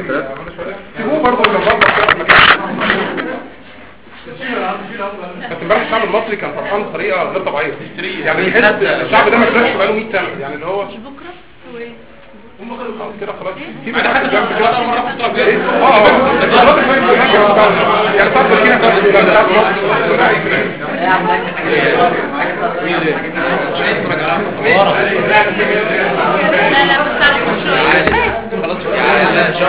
سيبوه برضه يظبط كده في المكان. بس امبارح الشعب المصري كان فرحان بطريقه غير طبيعيه، يعني الحزب الشعب ده ما فرحش بقاله 100 سنه، يعني اللي هو بكره هو ايه كده خلاص في حد جنب كده يعني صار فينا لا بس تعرف شويه خلاص لا شو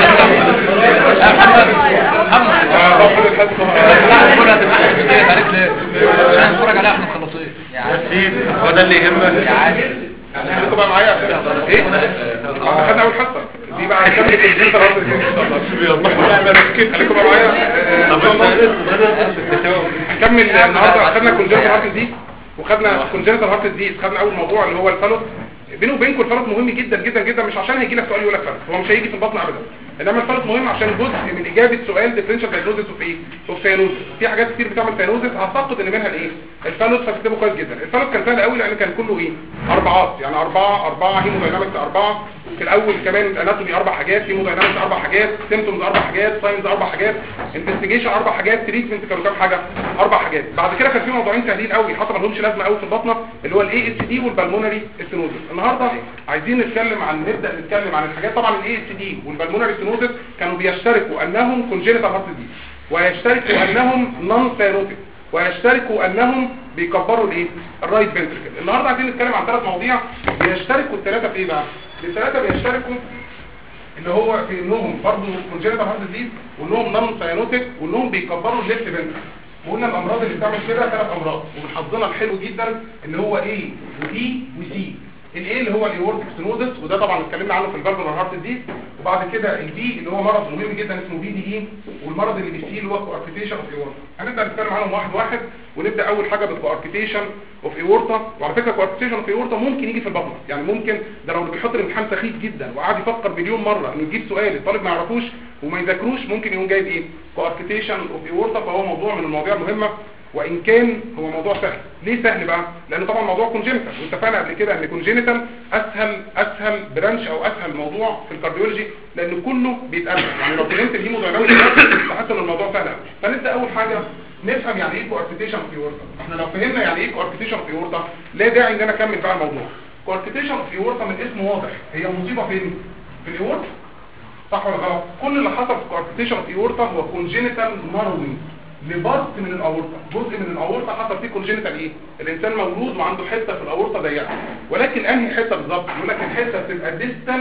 عشان نتفرج عليها احنا مخلصين يا هو ده اللي يهمك يا عادي انتوا بقى معايا ايه خدنا اول حصه دي بقى هنكمل الجزء ده ان شاء الله خليكم بقى معايا هنكمل النهارده. خدنا كونجنتال هارت ديزيز وخدنا كونجنتال هارت ديزيز، خدنا اول موضوع اللي هو الفالوس. بينه وبينكم الفالوس مهم جدا جدا جدا، مش عشان هيجي لك سؤال يقول لك فالوس، هو مش هيجي في البطن ابدا، انما الفالوس مهم عشان جزء من اجابه سؤال ديفرنشال دايجنوستس اوف ايه اوف سيانوزس. في حاجات كتير بتعمل سيانوزس اعتقد ان منها الايه الفالوس، فاكتبه كويس جدا. الفالوس كان سهل قوي لان كان كله ايه اربعات، يعني اربعه هيموداينامكس اربعه في الاول، كمان الاناتومي اربع حاجات، هيموداينامكس اربع حاجات، سيمبتومز اربع حاجات، ساينز اربع حاجات، انفستيجيشن اربع حاجات، تريتمنت كانوا كام حاجه اربع حاجات. بعد كده كان في موضوعين سهلين قوي حتى ما لهمش لازمه قوي في البطنه، اللي هو الاي اس دي والبلمونري ستينوزس. النهارده عايزين نتكلم عن الحاجات. طبعا الاي اس دي والبلمونري ستينوزس كانوا بيشتركوا انهم كونجنتال هارت ديزيز، ويشتركوا انهم نون سيانوتيك، ويشتركوا انهم بيكبروا الايه الرايت فنتريكل. النهارده عايزين نتكلم عن ثلاث مواضيع بيشتركوا الثلاثه في ايه بقى. الثلاثه بيشتركوا اللي هو في انهم برضه كونجنتال هارت ديزيز، وانهم نون سيانوتيك، وانهم بيكبروا الليفت فنتريكل. وقلنا الامراض اللي بتعمل كده ثلاث امراض، ومن حظنا الحلو جدا اللي هو A ودي وسي. الايه اللي هو الايورتيك ستينوزس، وده طبعا اتكلمنا عنه في الفالفولار هارت ديزيز. وبعد كده البي اللي هو مرض مهم جدا اسمه بي دي اي، والمرض اللي بيسيه اللي هو كواركتيشن اوف ايورتا. هنبدا نتكلم عنهم واحد واحد، ونبدا اول حاجه بالكواركتيشن اوف ايورتا. وعلى فكره كواركتيشن اوف ايورتا ممكن يجي في البطنه، يعني ممكن ده لو بيحط الامتحان سخيف جدا وقعد يفكر مليون مره انه يجيب سؤال الطالب ما يعرفوش وما يذاكروش، ممكن يقوم جايب ايه كواركتيشن اوف ايورتا. فهو موضوع من المواضيع المهمه، وان كان هو موضوع سهل. ليه سهل بقى؟ لانه طبعا موضوع كونجنتال، واتفقنا قبل كده ان كونجنتال اسهل برانش او اسهل موضوع في الكارديولوجي، لان كله بيتقابل. يعني لو فهمت الهيموداينامكس تحس ان الموضوع سهل قوي. فنبدا اول حاجه نفهم يعني ايه كواركتيشن اوف ايورتا. احنا لو فهمنا يعني ايه كواركتيشن اوف ايورتا لا داعي ان انا اكمل بقى الموضوع. كواركتيشن اوف ايورتا من اسمه واضح هي مصيبه فين؟ في الايورتا، صح ولا غلط؟ كل اللي حصل في كواركتيشن اوف ايورتا هو كونجنتال ناروينج لبارت من الاورطه، جزء من الاورطه حصل فيه كونجنتال ايه؟ الانسان مولود وعنده حته في الاورطه ضيقه، ولكن انهي حته بالظبط؟ يقول لك الحته بتبقى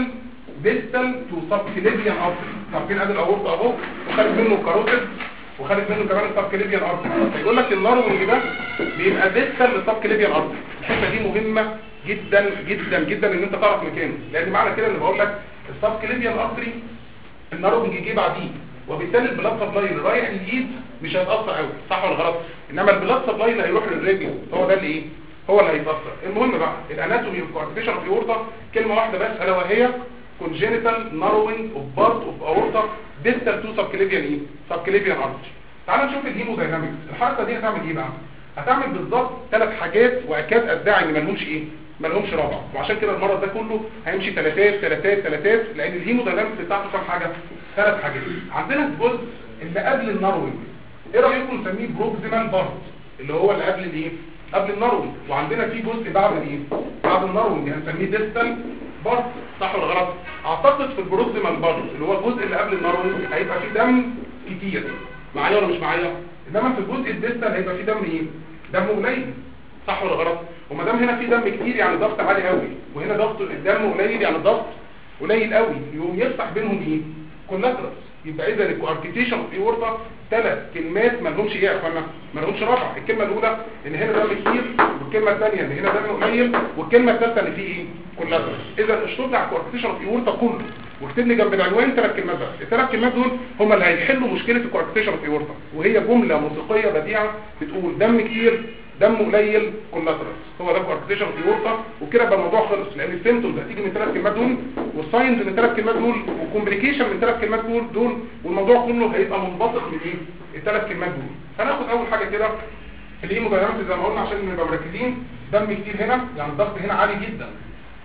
ديستال تو سبكليفيان ارتري. عارفين ادي الاورطه اهو، وخارج منه الكاروتيد، وخارج منه كمان السبكليفيان ارتري. فيقول لك الناروينج ده بيبقى ديستال للسبكليفيان ارتري. الحته دي مهمه جدا جدا جدا ان انت تعرف مكانه، لان معنى كده ان بقول لك السبكليفيان ارتري الناروينج يجي بعديه، وبالتالي البلاد سبلاي اللي رايح للايد مش هيتاثر قوي، صح ولا غلط؟ انما البلاد سبلاي اللي هيروح للرجل هو ده اللي ايه هو اللي هيتاثر. المهم بقى الاناتومي اوف كواركتيشن اوف ايورتا كلمه واحده بس الا وهي congenital narrowing of part of aorta distal to subclavian ايه subclavian artery. تعال نشوف الهيموداينامكس. الحركه دي هتعمل ايه بقى؟ هتعمل بالظبط ثلاث حاجات، واكاد ادعي ان مالهمش ايه مالهمش رابع، وعشان كده المرض ده كله هيمشي ثلاثات، لان الهيموداينامكس بتاعته كام حاجه؟ ثلاث حاجات. عندنا الجزء اللي قبل الناروينج، ايه رايكم نسميه بروكسيمال بارت، اللي هو اللي قبل الايه قبل الناروينج. وعندنا في جزء بعد الايه بعد الناروينج هنسميه ديستال بارت، صح ولا غلط؟ اعتقد في البروكسيمال بارت اللي هو الجزء اللي قبل الناروينج هيبقى فيه دم كتير، معايا ولا مش معايا؟ انما في الجزء الديستال هيبقى فيه دم ايه دم قليل، صح ولا غلط؟ وما دام هنا في دم كتير يعني ضغط عالي قوي، وهنا ضغط الدم قليل يعني الضغط قليل قوي، يقوم يفتح بينهم ايه كولاترال. يبقى اذا الكواركتيشن اوف ايورتا ثلاث كلمات ما لهمش ايه يا اخوانا؟ ما لهمش رابع. الكلمه الاولى ان هنا دم كتير، والكلمه الثانيه ان هنا دم قليل، والكلمه الثالثه ان فيه ايه كولاترال. اذا الاشطوط بتاع الكواركتيشن اوف ايورتا كله، واكتب لي جنب العنوان ثلاث كلمات بس. الثلاث كلمات دول هم اللي هيحلوا مشكله الكواركتيشن اوف ايورتا، وهي جمله موسيقيه بديعه بتقول دم كتير، دم قليل، كولاترال. هو ده كواركتيشن اوف ايورتا، وكده يبقى الموضوع خلص، لان السيمبتومز هتيجي من الثلاث كلمات دول، والساينز من الثلاث كلمات دول، والكومبليكيشن من الثلاث كلمات دول، والموضوع كله هيبقى منبثق من ايه الثلاث كلمات دول. هناخد اول حاجه كده الهيموداينامكس زي ما قلنا عشان نبقى مركزين. دم كتير هنا يعني الضغط هنا عالي جدا،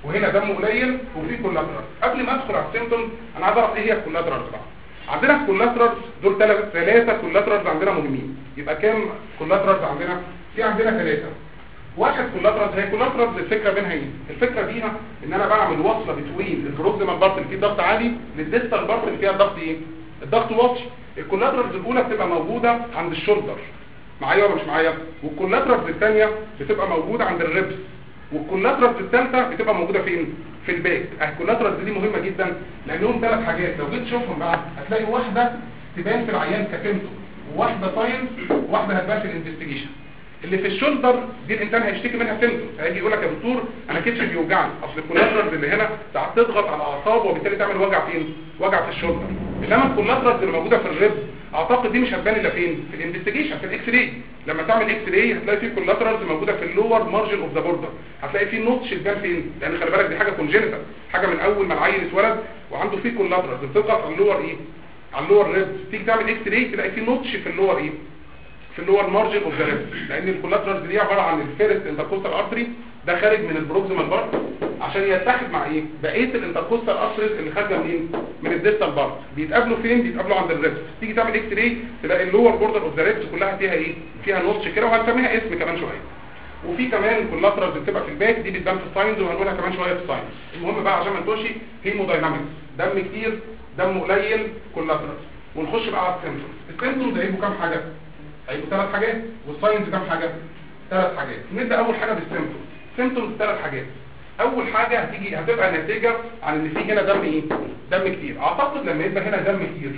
وهنا دم قليل وفي كولاترال. قبل ما ادخل على السيمبتومز انا عايز اعرف ايه هي الكولاترالز بقى. عندنا الكولاترالز دول ثلاثه كولاترالز عندنا مهمين. يبقى كام كولاترالز عندنا؟ في عندنا ثلاثه. واحد كولاترالز، هي كولاترالز الفكره بينها ايه؟ الفكره بيها ان انا بعمل وصله بين البروكسيمال بارت اللي فيه ضغط عالي للديستال بارت اللي فيها الضغط ايه؟ الضغط واطي. الكولاترالز الاولى بتبقى موجوده عند الشولدر، معايا ولا مش معايا؟ والكولاترالز الثانيه بتبقى موجوده عند الريبس، والكولاترالز الثالثه بتبقى موجوده فين؟ في الباك. الكولاترالز دي مهمه جدا لانهم ثلاث حاجات لو جيت تشوفهم بقى هتلاقي واحده تبان في العيان كسيمتوم، وواحده ساينس، وواحده هتبان في الانفستيجيشن. اللي في الشولدر دي الانسان هيشتكي منها سيمتوم، هيجي يقول لك يا دكتور انا كتفي بيوجعني، اصل الكولاترالز اللي هنا ساعات تضغط على الاعصاب وبالتالي تعمل وجع فين؟ وجع في الشولدر. انما الكولاترالز اللي موجوده في الريب اعتقد دي مش هتبان الا فين؟ في الانفستيجيشن، في الاكس راي. لما تعمل اكس راي هتلاقي فيه كولاترالز موجوده في اللور مارجن اوف ذا بوردر، هتلاقي فيه نوتش تبان فين؟ لان خلي بالك دي حاجه كونجينيتال، حاجه من اول ما العيل اتولد وعنده فيه كولاترالز بتضغط على اللور ايه؟ على اللور ريب. تيجي تعمل اكس راي تلاقي فيه نوتش في اللور ايه؟ في اللور مارجن اوف ذا ريب، لان الكولاترالز دي عباره عن الفيرست انتركوستال ارتري ده خارج من البروكسيمال بارت عشان يتحد مع ايه؟ بقيه الانتركوستال ارتريز اللي خارجه منين؟ من الديستال بارت. بيتقابلوا فين؟ بيتقابلوا عند الريبس. تيجي تعمل اكس راي تلاقي اللور بوردر اوف ذا ريبس كلها فيها ايه؟ فيها نوتش كده، وهنسميها اسم كمان شويه. وفي كمان كولاترالز بتبقى في الباك، دي بتبان في الساينز وهنقولها كمان شويه في الساينز. المهم بقى عشان ما نتوهش، هيموداينامكس، دم كتير، دم قليل، كولاترالز. ونخش بقى على السيمبتومز. السيمبتومز هيبقوا كام حاجه؟ هيبقوا ثلاث حاجات، والساينز كام حاجه؟ ثلاث حاجات. نبدا اول حاجه بالسيمبتومز. سيمبتومز ثلاث حاجات. اول حاجه هتبقى نتيجه عن ان في هنا دم ايه؟ دم كتير. اعتقد لما يبقى هنا دم كتير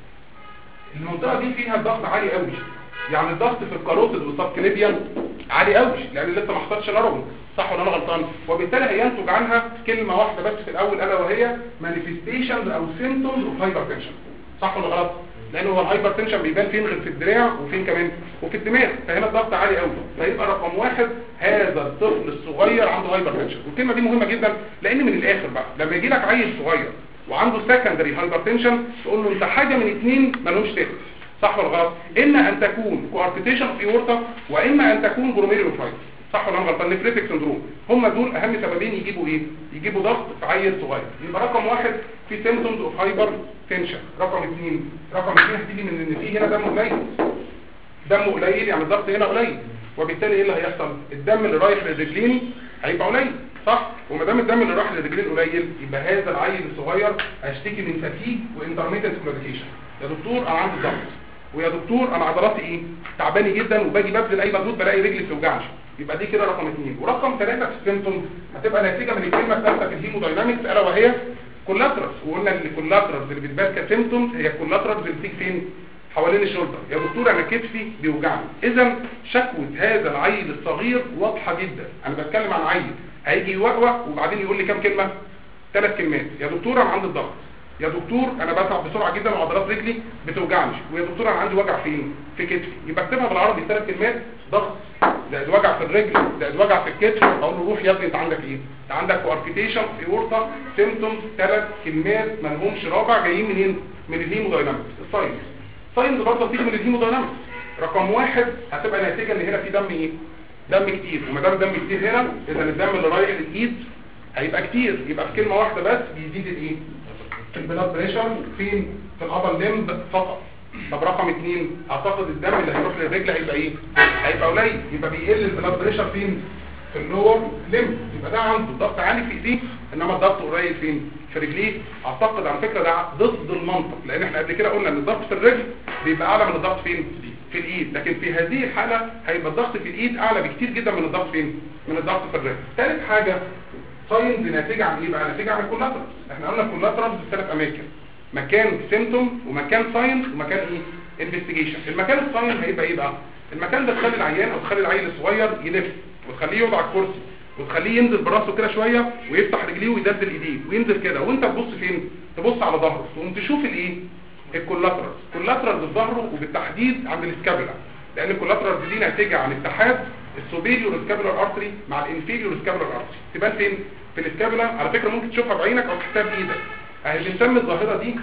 المنطقه دي فيها الضغط عالي قوي، يعني الضغط في الكاروتيد والسبكليبيان عالي قوي لان لسه ما حصلش نيرون، صح ولا انا غلطان؟ وبالتالي هينتج عنها كلمه واحده بس في الاول الا وهي مانيفستيشنز او سيمبتومز اوف هايبرتنشن، صح ولا غلط؟ لانه هو الهايبرتنشن بيبان فين غير في الدراع وفين كمان؟ وفي الدماغ. فهنا الضغط عالي قوي، فيبقى رقم واحد هذا الطفل الصغير عنده هايبرتنشن. والكلمه دي مهمه جدا لان من الاخر بقى لما يجي لك عيل صغير وعنده سكندري هايبرتنشن تقول له انت حاجه من اثنين ما لهمش تاثير، صح ولا غلط؟ اما ان تكون كوارتيشن اوف ايورتا واما ان تكون جلوميرولوفايتس، صح ولا انا غلطان؟ نفريتك سندروم. هم دول اهم سببين يجيبوا ايه؟ يجيبوا ضغط في عيل صغير. يبقى رقم واحد في سيمبتومز اوف هايبر تنشن. رقم اثنين هتيجي من ان في هنا دم قليل. دم قليل يعني الضغط هنا قليل، وبالتالي ايه اللي هيحصل؟ الدم اللي رايح للرجلين هيبقى قليل، صح؟ وما دام الدم اللي رايح للرجلين قليل يبقى هذا العيل الصغير هيشتكي من فاتيج وانترميتنت كلوديكيشن. يا دكتور انا عندي ضغط، ويا دكتور انا عضلاتي ايه؟ تعباني جدا وباجي ببذل اي مجهود بلاقي رجلي بتوجعني. يبقى دي كده رقم اثنين. ورقم ثلاثه في السيمبتومز هتبقى نتيجه من الكلمه الثالثه في الهيموداينامكس الا وهي كولاترالز. وقلنا ان الكولاترالز اللي بتبان كسيمبتومز هي الكولاترالز اللي بتيجي فين؟ حوالين الشولدر. يا دكتور انا كتفي بيوجعني. اذا شكوى هذا العيل الصغير واضحه جدا. انا بتكلم عن عيل هيجي يوقوق وبعدين يقول لي كام كلمه؟ 3 كلمات. يا دكتور انا عندي الضغط، يا دكتور انا بتعب بسرعه جدا وعضلات رجلي بتوجعني، ويا دكتور انا عندي وجع فين؟ في كتفي. يبقى اكتبها بالعربي 3 كلمات: ضغط زائد وجع في الرجل زائد وجع في الكتف. اقول له روح يا ابني انت عندك ايه؟ انت عندك كوارتيشن في اورتا سيمبتومز. 3 كلمات ما لهمش رابع، جايين منين؟ من الهيموداينامكس. الساينز، ساينز برضه بتيجي من الهيموداينامكس. رقم واحد هتبقى نتيجه ان هنا في دم ايه؟ دم كتير. وما دام دم كتير هنا اذا الدم اللي رايح للايد هيبقى كتير. يبقى في كلمه واحده بس بيزيد الايه؟ البلاد بريشر فين؟ في الابر ليمب فقط. طب رقم 2 اعتقد الدم اللي هيروح للرجل هيبقى ايه؟ هيبقى قليل. يبقى بيقل البلاد بريشر فين؟ في اللور ليمب. يبقى ده عنده ضغط عالي في ايديه انما الضغط قليل فين؟ في رجليه. اعتقد على فكره ده ضد المنطق، لان احنا قبل كده قلنا ان الضغط في الرجل بيبقى اعلى من الضغط فين؟ في الايد. لكن في هذه الحاله هيبقى الضغط في الايد اعلى بكتير جدا من الضغط فين؟ من الضغط في الرجل. ثالث حاجه ساينز ناتجه عن ايه بقى؟ ناتجه عن الكولاترالز. احنا قلنا الكولاترالز في 3 اماكن: مكان سيمبتوم ومكان ساينز ومكان ايه؟ انفستيجيشن. المكان الساين هيبقى ايه بقى؟ المكان ده تخلي العيان او تخلي العيل الصغير يلف وتخليه يقعد على الكرسي وتخليه ينزل براسه كده شويه ويفتح رجليه ويدلدل ايديه وينزل كده، وانت تبص فين؟ تبص على ظهره تقوم تشوف الايه؟ الكولاترالز. الكولاترالز في ظهره وبالتحديد عند الاسكابولا، لان الكولاترالز دي ناتجه عن اتحاد السوبيريور سكابولار ارتري مع الانفيريور سكابولار ارتري. تبان فين؟ في الاسكابولا. على فكره ممكن تشوفها بعينك او تحسها بايدك. اهي بنسمي الظاهره دي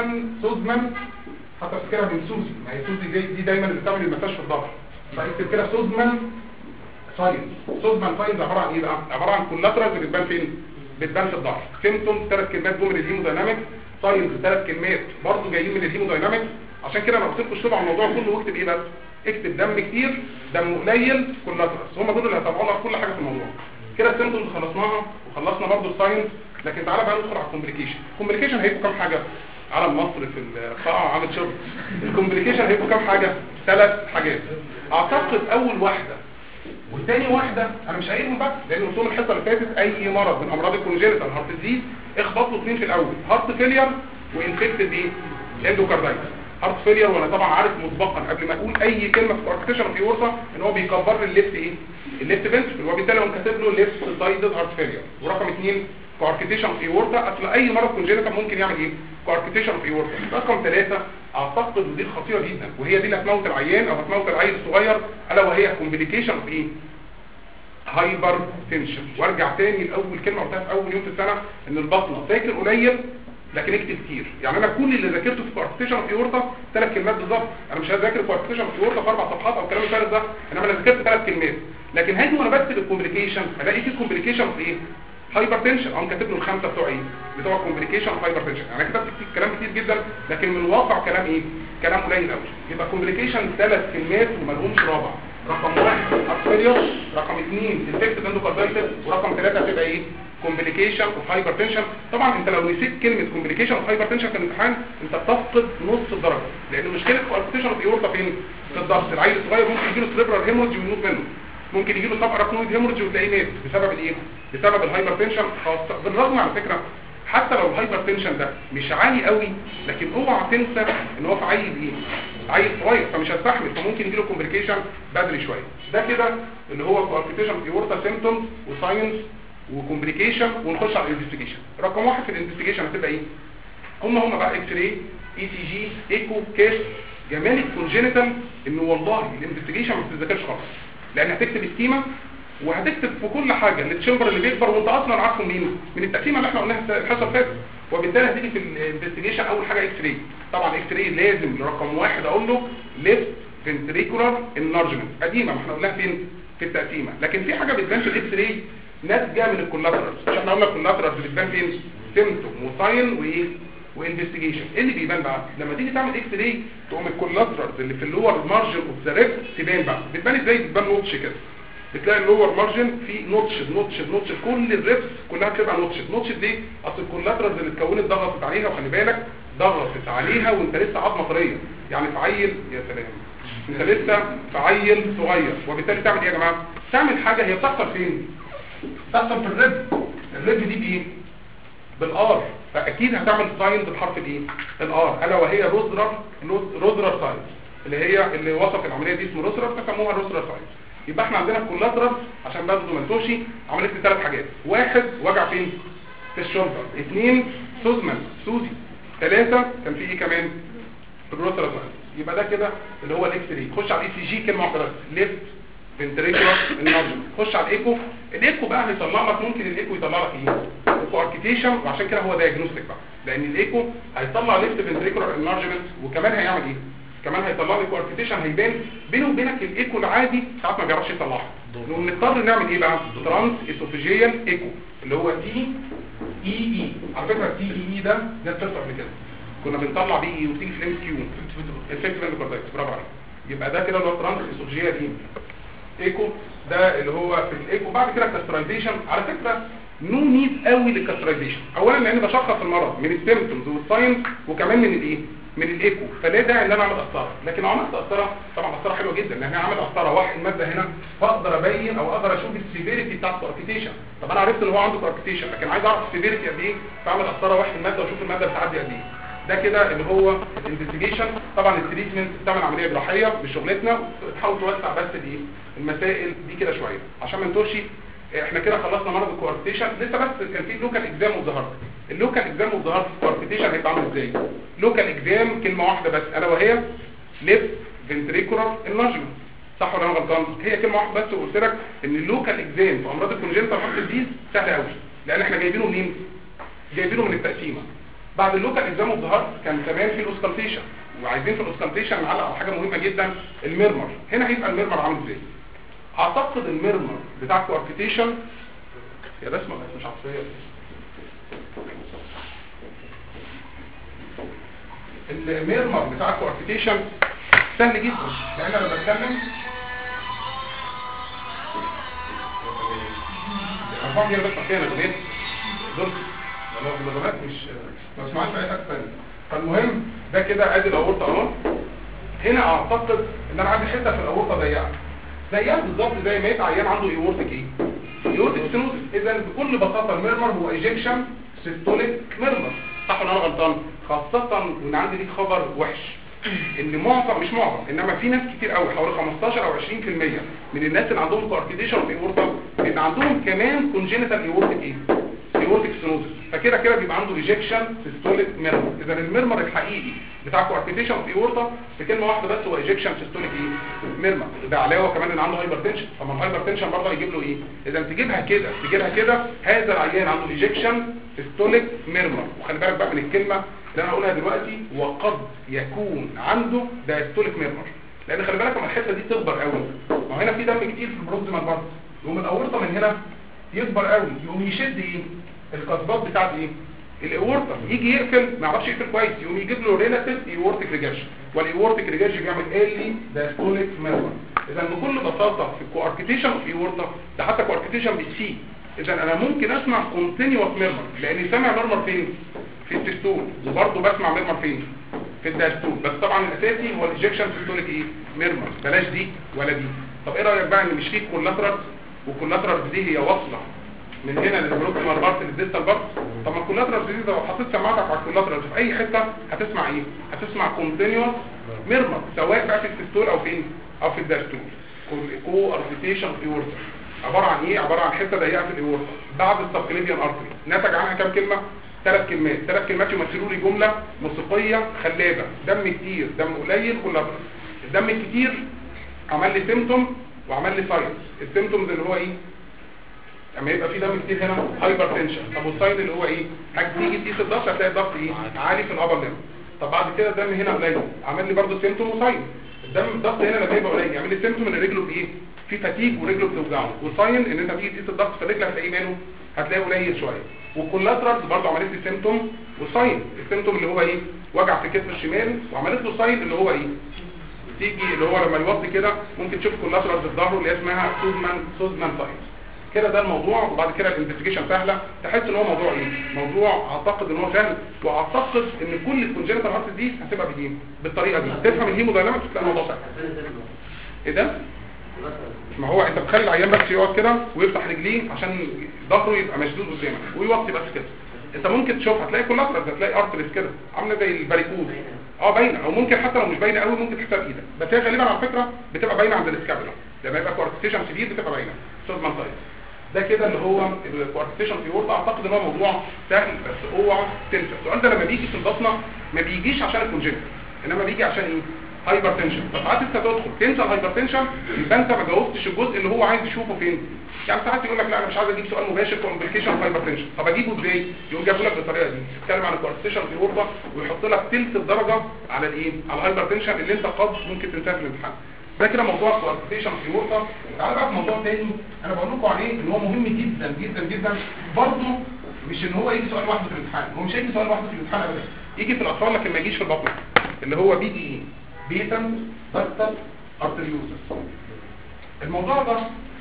سوزمان حتى افتكرها من سوزي، ما هي سوزي دي دايما اللي بتعمل المساج في الظهر، فاكتب كده سوزمان ساينز. سوزمان ساينز عباره عن ايه بقى؟ عباره عن كولاترالز اللي بتبان فين؟ بتبان في الظهر. سيمتومز 3 كلمات جم من الهيموداينامكس، ساينز 3 كلمات برضه جايين من الهيموداينامكس. عشان كده انا قلت لكم اشربوا على الموضوع كله واكتب ايه بس؟ اكتب دم كتير، دم قليل، كولاترالز، هم دول اللي هيتابعونا في كل حاجه في الموضوع. كده السيمتومز خلصناها وخلصنا برضه الساينز. لكن تعالى بقى ندخل على الكومبليكيشن. الكومبليكيشن هيبقوا كام حاجه؟ علم مصر في القاعه عامل شغل. الكومبليكيشن هيبقوا كام حاجه؟ 3 حاجات. اعتقد اول واحده والثاني واحده انا مش قايلهم بقى لان قلتهم الحصه اللي فاتت. اي مرض من امراض الكونجنتال هارت ديزيز اخبط له 2 في الاول، هارت فيلير وانفكتد ايه؟ اندوكاردايتس. هارت فيلير وانا طبعا عارف مسبقا قبل ما اقول اي كلمه في كواركتيشن في ورطه ان هو بيكبر لي الليفت ايه؟ الليفت فنتركل، وبالتالي هو كاتب له ليفت سايدد هارت فيلير. ورقم 2 كواركتيشن في ورطه. اصل اي مرض كونجنتال ممكن يعمل ايه؟ كواركتيشن في ورطه. رقم 3 اعتقد ودي خطيره جدا وهي دي اللي هتموت العيان او هتموت العيل الصغير، الا وهي كومبليكيشن في ايه؟ هايبر تنشن. وارجع تاني لاول كلمه قلتها في اول يوم في السنه ان البطنه فاكر قليل لكن اكتب كتير. يعني انا كل اللي ذاكرته في كواركتيشن في اورطه 3 كلمات بالظبط. انا مش هذاكر كواركتيشن في اورطه في 4 صفحات او الكلام الفارغ ده، انما انا ذاكرت 3 كلمات. لكن هاجي وانا بكتب الكومبليكيشن الاقي في كومبليكيشن في ايه؟ هايبر تنشن. اقوم كاتب له الخمسه بتوع ايه؟ بتوع كومبليكيشن هايبر تنشن. انا كتبت كلام كتير جدا لكن من الواقع كلام ايه؟ كلام قليل قوي. يبقى كومبليكيشن 3 كلمات وما لهمش رابع. رقم 1 ارتيريا، رقم 2 انفكتد اندوكاردايتس، ورقم 3 هتبقى ايه؟ كومبليكيشن اوف هايبرتنشن. طبعا انت لو نسيت كلمه كومبليكيشن اوف هايبرتنشن في الامتحان انت بتفقد نص الدرجه، لان مشكله الكواركتيشن في اورطه فين؟ في الضغط. العيل الصغير ممكن يجي له سيريبرال هيموريدج ويموت منه، ممكن يجي له سب اراكنويد هيموريدج وتلاقيه مات بسبب الايه؟ بسبب الهايبرتنشن. خاصه بالرغم على فكره حتى لو الهايبرتنشن ده مش عالي قوي، لكن اوعى تنسى ان هو في عيل ايه؟ عيل صغير فمش هيستحمل، فممكن يجي له كومبليكيشن بدري شويه. ده كده اللي هو كواركتيشن في اورطه سيمبتومز وساينز وكومبليكيشن. ونخش على الانفستيجيشن. رقم 1 في الانفستيجيشن هتبقى ايه؟ هم بقى اكس راي، اي سي جي، ايكو، كيس. جمال الكونجنتال انه والله الانفستيجيشن ما بتتذاكرش خالص، لان هتكتب سكيما وهتكتب في كل حاجه التشامبر اللي بيكبر وانت اصلا عارفه منين؟ من التقسيمه اللي احنا قلناها الحصه اللي فاتت. وبالتالي هتيجي في الانفستيجيشن اول حاجه اكس راي. طبعا اكس راي لازم رقم 1 اقول له ليفت فنتريكولار انلارجمنت. قديمه ما احنا قلناها فين؟ في التقسيمه. لكن في حاجه بتبان في الاكس راي ناتجه من الكولاترالز. مش احنا قلنا الكولاترالز بتبان فين؟ سيمتوم وساين وايه؟ وانفستيجيشن. ايه اللي بيبان بقى؟ لما تيجي تعمل اكس راي تقوم الكولاترالز اللي في اللور مارجن اوف ذا ريب تبان بقى. بتبان ازاي؟ بتبان نوتش كده. بتلاقي اللور مارجن في نوتش كل الريبس كلها بتبقى نوتش ليه؟ اصل الكولاترالز اللي اتكونت ضغطت عليها، وخلي بالك ضغطت عليها وانت لسه عظمه طريه، يعني في عيل يا سلام انت لسه في عيل صغير. وبالتالي تعمل ايه يا جماعه؟ تعمل حاجه هي بتحصل فين؟ بتحصل في الريب دي بايه؟ بالار. فاكيد هتعمل ساينز بحرف الايه؟ الار، الا وهي روزرر ساينز اللي وصف العمليه دي اسمه روزرر فسموها روزرر ساينز. يبقى احنا عندنا كولاترال عشان برضه ما نتوشي عملت لي 3 حاجات. 1 وجع فين؟ في الشولدر. 2 سوزي. 3 كان في ايه كمان؟ الروزرر ساينز. يبقى ده كده اللي هو الاكس راي. خش على الاي سي جي كلمه واحده بس، ليفت فنتريكولار انلارجمنت. خش على الايكو بقى هيطلع لك، ممكن الايكو يطلع لك ايه؟ كواركتيشن. وعشان كده هو دايجنوستيك بقى، لان الايكو هيطلع ليفت فنتريكولار انلارجمنت وكمان هيعمل ايه؟ كمان هيطلع لي كواركتيشن. هيبان بينه وبينك الايكو العادي ساعات ما بيعرفش يطلعها، نقوم نضطر نعمل ايه بقى؟ ترانس اسوفيجيال ايكو اللي هو تي اي. على فكره التي اي ده جت قصه قبل كده كنا بنطلع بيه وتيجي في الام كيو انفكتيف اندوكاردايتس. برافو عليك. يبقى ده كده اللي هو ترانس اسوفيجيال ايكو. ده اللي هو في الايكو. بعد كده الكاسترايزيشن. على فكره نو نيد قوي للكاسترايزيشن. اولا لان بشخص المرض من السيمبتومز والساينز وكمان من الايه؟ من الايكو. فليه داعي ان انا اعمل قسطره. لكن لو عملت قسطره طبعا قسطره حلوه جدا لان انا عامل قسطره واحد ماده هنا فاقدر ابين او اقدر اشوف السيفيريتي بتاع الكواركتيشن. طب انا عرفت ان هو عنده كواركتيشن لكن عايز اعرف السيفيريتي قد ايه، فاعمل قسطره واحد ماده واشوف الماده بتعدي قد ايه. ده كده اللي هو الانفستيجيشن. طبعا التريتمنت بتعمل عمليه جراحيه بشغلتنا وتحاول توسع بس دي المسائل دي كده شويه عشان ما نتوهش. احنا كده خلصنا مرض الكواركتيشن. لسه بس كان في لوكال اكزام والظهر. اللوكال اكزام والظهر في الكواركتيشن هيبقى عامل ازاي؟ لوكال اكزام كلمه واحده بس الا وهي ليفت فنتريكولار انلارجمنت. صح ولا انا غلطان؟ هي كلمه واحده بس. وقلت لك ان اللوكال اكزام في امراض الكونجنتال هارت ديزيز سهل قوي لان احنا جايبينه منين؟ جايبينه من التقسيمه. بعد اللوكال اكزام والظهر كان كمان في الاوسكالتيشن، وعايزين في الاوسكالتيشن نعلق على حاجه مهمه جدا، الميرمر. هنا هيبقى الميرمر عامل ازاي؟ اعتقد الميرمر بتاع الكواركتيشن يا رسمه مش عصريه الميرمر بتاع الكوارتيشن سهل جدا، لان انا بتكلم الارقام دي انا بس فيها نغمات دول نغمات مش ما اسمعش في اي حاجه ثانيه. فالمهم ده كده ادي الاورطه اهو. هنا اعتقد ان انا عندي حته في الاورطه ضيقه زيها بالظبط زي ما يبقى عيان عنده ايورتيك ايورتيك ستينوزس. اذا بكل بساطه الميرمر هو ايجكشن سيستوليك ميرمر، صح ولا انا غلطان؟ خاصه وان عندي ليك خبر وحش ان معظم مش معظم انما في ناس كتير قوي حوالي 15 او 20% من الناس اللي عندهم كوارتيشن في ايورتا بيبقى عندهم كمان كونجينيتال ايورتيك ايورتيك ستينوزس، فكده كده بيبقى عنده ايجكشن سيستوليك ميرمر. اذا الميرمر الحقيقي بتاع كوارتيشن في ايورتا بكلمه واحده بس هو ايجكشن سيستوليك ميرمر. ده علاوه كمان ان عنده هايبرتنشن، طب الهايبرتنشن برضه هيجيب له ايه؟ اذا تجيبها كده هذا العيان عنده ايجكشن سيستوليك ميرمر. وخلي بالك بقى من الكلمه اللي انا هقولها دلوقتي، وقد يكون عنده دايستوليك ميرمر، لان خلي بالك لما الحته دي تكبر قوي، ما هو هنا في دم كتير في البروكسيمال بارت، يقوم الاورطه من هنا يكبر قوي، يقوم يشد ايه القصبات بتاعت ايه الاورطه، يجي يقفل ما يعرفش يقفل كويس، يقوم يجيب له ريلاتيف ايورتيك ريجرشن، والايورتيك ريجرشن بيعمل ايرلي دايستوليك ميرمر. اذا بكل بساطه في الكواركتيشن في ايورتا ده حتى كواركتيشن بالسي، اذا انا ممكن اسمع كونتينيوس ميرمر لاني سامع ميرمر فين؟ في السيستول، وبرضه بسمع ميرمر فين؟ في الدايستول، بس طبعا الاساسي هو الايجكشن سيستوليك ايه ميرمر، بلاش دي ولا دي. طب ايه رايك بقى ان مش فيه كولاترال، والكولاترال دي هي واصله من هنا للبروكسيمال بارت للديستال بارت؟ طب ما الكولاترال دي لو حطيت سماعتك على الكولاترال في اي حته هتسمع ايه؟ هتسمع كونتينيوس ميرمر سواء بقى في السيستول او فين؟ او في الدايستول. كو ارتيشن ايورتا عباره عن ايه؟ عباره عن حته ضيقه في الايورتا بعد السبكليفيان ارتري، نتج عنها كام كلمه؟ 3 كلمات يمثلوا لي جمله موسيقيه خلابه، دم كتير، دم قليل، كولاترال. الدم الكتير عمل لي سيمتوم وعمل لي ساين. السيمتومز اللي هو ايه؟ اما يبقى في دم كتير هنا هايبرتنشن. طب والساين اللي هو ايه؟ هتيجي تقيس الضغط هتلاقي الضغط ايه؟ عالي في الابر ليم. طب بعد كده الدم هنا قليل، عمل لي برضه سيمتوم وساين. الضغط هنا لما يبقى قليل يعمل لي سيمتوم ان رجله بايه؟ في فتيج ورجله بتوجعه، وساين ان انت تيجي تقيس الضغط في الرجل هتلاقيه ماله؟ هتلاقيه قليل شويه. والكولاترالز برضه عملت لي سيمتوم وساين. السيمتوم اللي هو ايه؟ وجع في كتف الشمال، وعملت له ساين اللي هو ايه؟ تيجي اللي هو لما يوطي كده ممكن تشوف كولاترالز في ظهره اللي اسمها سوزمان ساين. كده ده الموضوع. وبعد كده الانفستيجيشن سهله، تحس ان هو موضوع ايه؟ موضوع اعتقد ان هو سهل، واعتقد ان كل الكونجنتال هارت دي هتبقى بايه؟ بالطريقه دي. تفهم الهيموداينامكس تلاقي الموضوع سهل. ايه ده؟ ما هو انت بتخلي العيان بس يقعد كده ويفتح رجليه عشان ظهره يبقى مشدود قدامك ويوطي بس كده. انت ممكن تشوف هتلاقي كولاترالز، هتلاقي ارتريز كده عامله زي الباريكوز باينه، او ممكن حتى لو مش باينه قوي ممكن تحسها بايدك، بس هي غالبا على فكره بتبقى باينه عند الاسكابولا لما يبقى كوارتيشن سيفير بتبقى باينه سوزمان ساين. ده كده اللي هو الكوارتيشن في اورتا. اعتقد ان هو موضوع سهل، بس اوعى تنسى السؤال ده لما بيجي في البطنه ما بيجيش عشان الكونجنتال، انما بيجي عشان ايه؟ هايبرتنشن. فساعات انت تدخل تنسى الهايبرتنشن يبقى انت ما جاوبتش الجزء اللي هو عايز يشوفه فين. يعني ساعات يقول لك لا انا مش عايز اجيب سؤال مباشر كومبليكيشن هايبرتنشن، طب اجيبه ازاي؟ يقوم جايبه لك بالطريقه دي، يتكلم عن الكوارتيشن في اورتا ويحط لك ثلث الدرجه على الايه؟ على الهايبرتنشن اللي انت قد ممكن تنساه في الامتحان. ده كده موضوع الكوارتيشن في اورتا. تعالى بقى في موضوع تاني انا بقول لكم عليه ان هو مهم جدا جدا جدا برضه، مش ان هو يجي سؤال واحد في الامتحان، هو مش هيجي سؤال واحد في الامتحان ابدا، يجي في الاطفال لكن ما يجيش في البطن، اللي هو بي دي اي بيتن دكتر ارتريوزس. الموضوع ده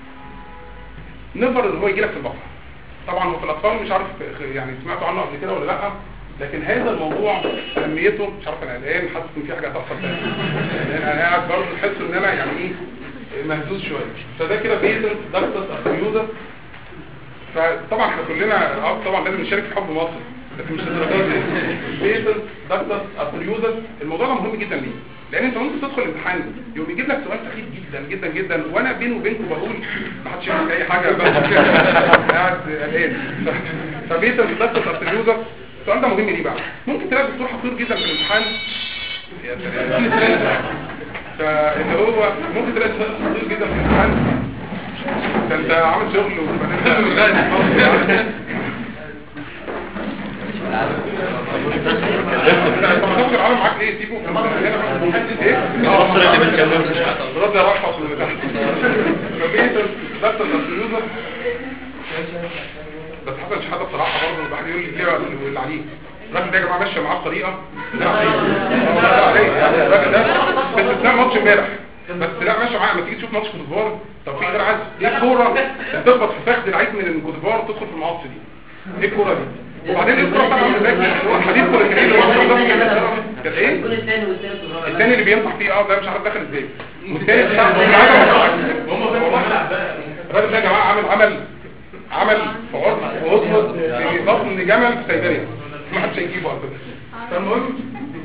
نفر ان هو يجي لك في البطن. طبعا هو في الاطفال مش عارف يعني سمعتوا عنه قبل كده ولا لا، لكن هذا الموضوع اهميته مش عارف، انا قلقان حاسس ان في حاجه هتحصل تاني، انا قاعد برضه بحس ان انا يعني ايه مهزوز شويه. فده كده بيتن دكتر ارتريوزس. فطبعا احنا كلنا طبعا لازم نشارك في حب مصر، لكن مش الدرجات دي. بيتن دكتر ارتريوزس الموضوع ده مهم جدا ليه؟ لان انت ممكن تدخل الامتحان يوم يجيب لك سؤال سخيف جدا جدا جدا، وانا بيني وبينكم بقول ما حدش يعمل اي حاجه بقى قاعد قلقان. فبيتن دكتور ارتريوزس السؤال ده مهم ليه بقى؟ ممكن تلاقي دكتور حقير جدا في الامتحان، يا سلام، فاللي هو ممكن تلاقي دكتور حقير جدا في الامتحان، ده انت عامل شغل وبنات طب دكتور عامل معاك ايه؟ سيبه في مصر اللي بتكلمه رد رحص من تحت. فبيتر دكتور الارتريوزس بس حصل شحاته بصراحه برضه الواحد يقول لي ليه واللي عليه الراجل ده يا جماعه ماشيه معاه بطريقه الراجل ده باستثناء ماتش امبارح بس لا ماشي معاه. لما تيجي تشوف ماتش كوتيفوار توفيق غير عادي. ايه الكوره تخبط في فخذ العيد من الكوتيفوار وتدخل في المقص دي؟ ايه الكوره دي؟ وبعدين ايه الكوره بتاعت عبد الباقي حديث كوره كبير اللي هو كان ايه الثاني اللي بينطح فيه ده مش عارف دخل ازاي والثاني بتاع الراجل ده يا جماعه عمل في عضو في بطن جمل في سيبيريا ما حدش هيجيبه اصلا. فالمهم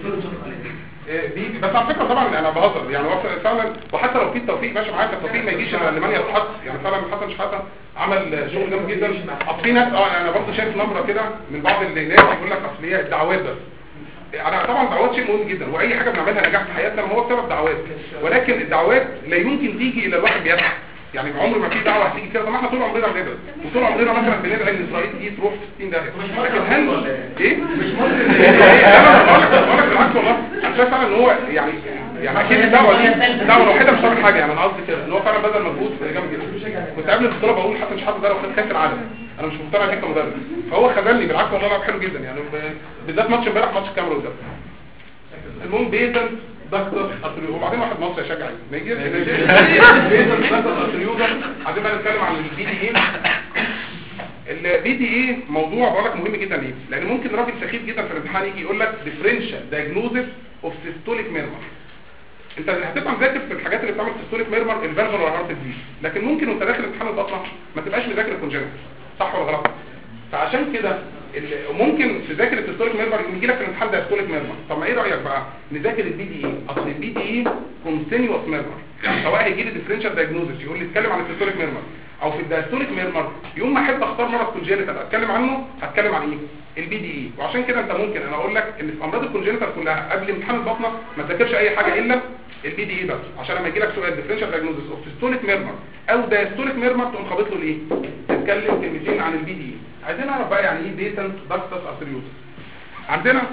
دي بس على فكره طبعا انا بهزر يعني هو فعلا وحتى لو في التوفيق ماشي معاك التوفيق ما يجيش الا لمن يستحق يعني فعلا حسن شحاته عمل شغل جامد جدا. في ناس انا برضه شايف نمره كده من بعض الناس يقول لك اصل هي الدعوات بس. انا طبعا الدعوات شيء مهم جدا واي حاجه بنعملها نجاح في حياتنا ما هو بسبب دعوات ولكن الدعوات لا يمكن تيجي الا الواحد بيسعى يعني عمر ما في دعوه هتيجي كده. طب احنا طول عمرنا بندعي وطول عمرنا مثلا بندعي ان اسرائيل دي تروح في 60 داهيه لكن هل ايه مش مصر انا بقول لك بالعكس والله انا شايف فعلا ان هو يعني اكيد الدعوه الوحيده مش هتعمل حاجه يعني انا قصدي كده ان هو فعلا بذل مجهود جامد جدا. كنت قبل البطوله بقول حتى مش حاطط ده لو خد كاس العالم انا مش مقتنع بيه كمدرب فهو خذلني بالعكس والله لعب حلو جدا يعني بالذات ماتش امبارح ماتش الكاميرون ده. المهم بيتن دكتور ارتريوزر وبعدين واحد مصري يشجع ما يجي بيتن دكتور ارتريوزر. عايزين بقى نتكلم عن البي دي اي. البي دي اي موضوع بقول لك مهم جدا ليه؟ لان ممكن راجل سخيف جدا في الامتحان يجي يقول لك ديفرنشال دايجنوزيس اوف سيستوليك ميرمر. انت هتبقى مذاكر في الحاجات اللي بتعمل سيستوليك ميرمر الفالفولار هارت ديزيز لكن ممكن وانت داخل امتحان البطنه ما تبقاش مذاكر الكونجنتال صح ولا غلط؟ فعشان كده ممكن تذاكر السيستوليك ميرمر يجي لك في الامتحان ده سيستوليك ميرمر. طب ما ايه رايك بقى نذاكر البي دي اي؟ اصل البي دي اي كونتينيوس ميرمر يعني سواء هيجي لي ديفرنشال دايجنوزيس يقول لي اتكلم عن السيستوليك ميرمر او في الدايستوليك ميرمر يوم ما احب اختار مرض كونجنتال اتكلم عنه هتكلم عن ايه؟ البي دي اي. وعشان كده انت ممكن انا اقول لك ان في امراض الكونجنتال كلها قبل امتحان البطنه ما تذاكرش اي حاجه الا البي دي اي بس عشان لما يجي لك سؤال ديفرنشال دايجنوزيس اوف سيستوليك ميرمر او دايستوليك ميرمر تقوم خابط له الايه؟ تتكلم كلمتين عن البي دي اي. عايزين نعرف بقى يعني ايه بيتنت داكتس ارتريوزس. عندنا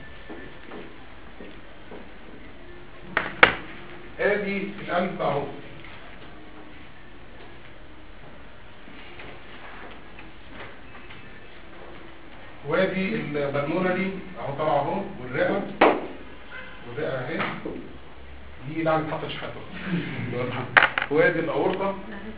ادي القلب اهو وادي البلمونري اهو طالع اهو والرئه اهي دي لعنه حصل شحاته وادي الاورطه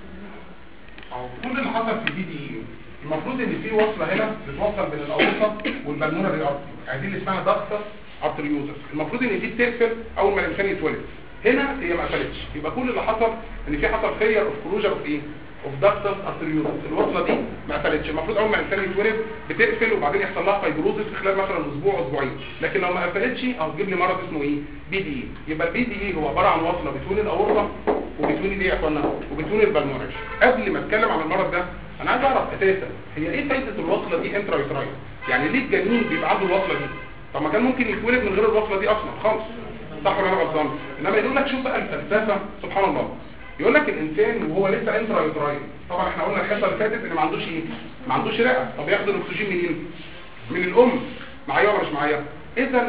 اهو. كل اللي حصل في البي دي اي المفروض ان في وصله هنا بتوصل بين الاورطه والبلمونري ارتري دي اللي اسمها داكتس ارتريوزس. المفروض ان دي بتقفل اول ما الانسان يتولد. هنا هي ما قفلتش يبقى كل اللي حصل ان في حصل فيلير اوف كلوجر اوف ايه اوف داكتس ارتريوزس. الوصله دي ما قفلتش. المفروض اول ما الانسان يتولد بتقفل وبعدين يحصل لها فايبروزس في خلال مثلا اسبوع اسبوعين لكن لو ما قفلتش او تجيب لي مرض اسمه ايه بي دي اي. يبقى البي دي اي هو عباره عن وصله بين الاورطه وبين ايه يا اخوانا وبين البلمونري. قبل ما اتكلم عن المرض ده انا عايز اعرف اساسا هي ايه فايده الوصله دي انترا يوتراين يعني ليه الجنين بيبقى عنده الوصله دي؟ طب ما كان ممكن يتولد من غير الوصله دي اصلا خالص صح ولا انا غلطان؟ انما يقول لك شوف بقى الفلسفه سبحان الله يقول لك الانسان وهو لسه انترا يوتراين طبعا احنا قلنا الحصه اللي فاتت ان ما عندوش ايه ما عندوش رئه. طب ياخد الاكسجين منين؟ من الام. معايا ولا مش معايا؟ اذا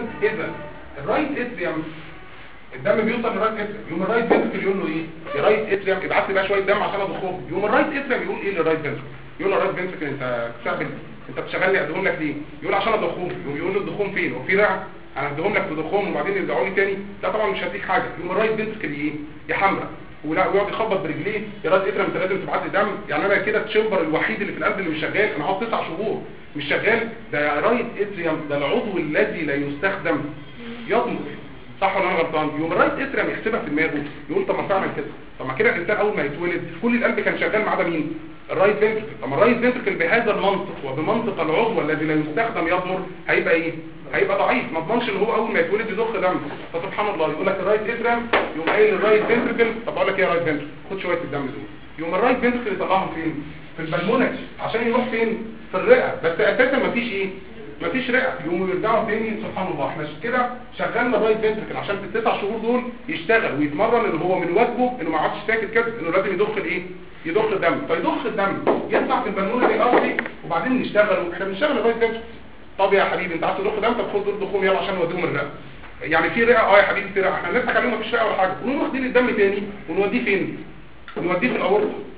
الرايت اتريم الدم بيوصل للرايت اتريم يوم الرايت فنتركل يقول له ايه يا رايت اتريم ابعت لي بقى شويه دم عشان اضخهم. يوم الرايت اتريم يقول ايه للرايت فنتركل يقول له الرايت فنتركل انت بتستقبل انت بتشغلني اديهم لك ليه؟ يقول عشان اضخهم. يقول له الضخوم فين؟ وفي رئه انا اديهم لك في ضخهم وبعدين يرجعوا لي تاني. لا طبعا مش هديك حاجه. يوم الرايت فنتركل ايه يا حمراء ويقعد يخبط برجليه يا رايت اتريم انت لازم تبعت لي دم. يعني انا كده التشمبر الوحيد اللي في القلب اللي مش شغال انا هقعد 9 شهور مش شغال. ده رايت اتريم ده العضو الذي لا يستخدم يضمر صح ولا انا غلطان؟ يوم الرايت اتريم يحسبها في دماغه يقول طب ما فعلا كده. طب ما كده الانسان اول ما يتولد كل القلب كان شغال ما عدا مين؟ الرايت فنتركل. طب الرايت فنتركل بهذا المنطق وبمنطق العضو الذي لا يستخدم يضمر هيبقى ايه؟ هيبقى ضعيف ما اضمنش ان هو اول ما يتولد يضخ دم. فسبحان الله يقول لك الرايت اتريم يقوم قايل للرايت فنتركل طب اقول لك ايه يا رايت فنتركل خد شويه الدم دول. يوم الرايت فنتركل يطلعهم فين؟ في البلمونري عشان يروح فين؟ في الرئه. بس اساسا مفيش ايه؟ مفيش رئه. يقوموا يرجعوا تاني سبحان الله. احنا كده شغلنا الرايت فنتركل عشان في ال9 شهور دول يشتغل ويتمرن ان هو من واجبه انه ما يقعدش ساكت كده انه لازم يضخ الايه؟ يضخ الدم. فيضخ الدم يطلع في البلمونري ارتري وبعدين نشتغل. احنا بنشتغل الرايت فنتركل. طب يا حبيبي انت عايز تضخ دم طب خد دول ضخهم يلا عشان نوديهم الرئه. يعني في رئه يا حبيبي في رئه احنا نضحك عليهم مفيش رئه ولا حاجه ونقوم واخدين الدم تاني ونوديه فين؟ نوديه في الاورطه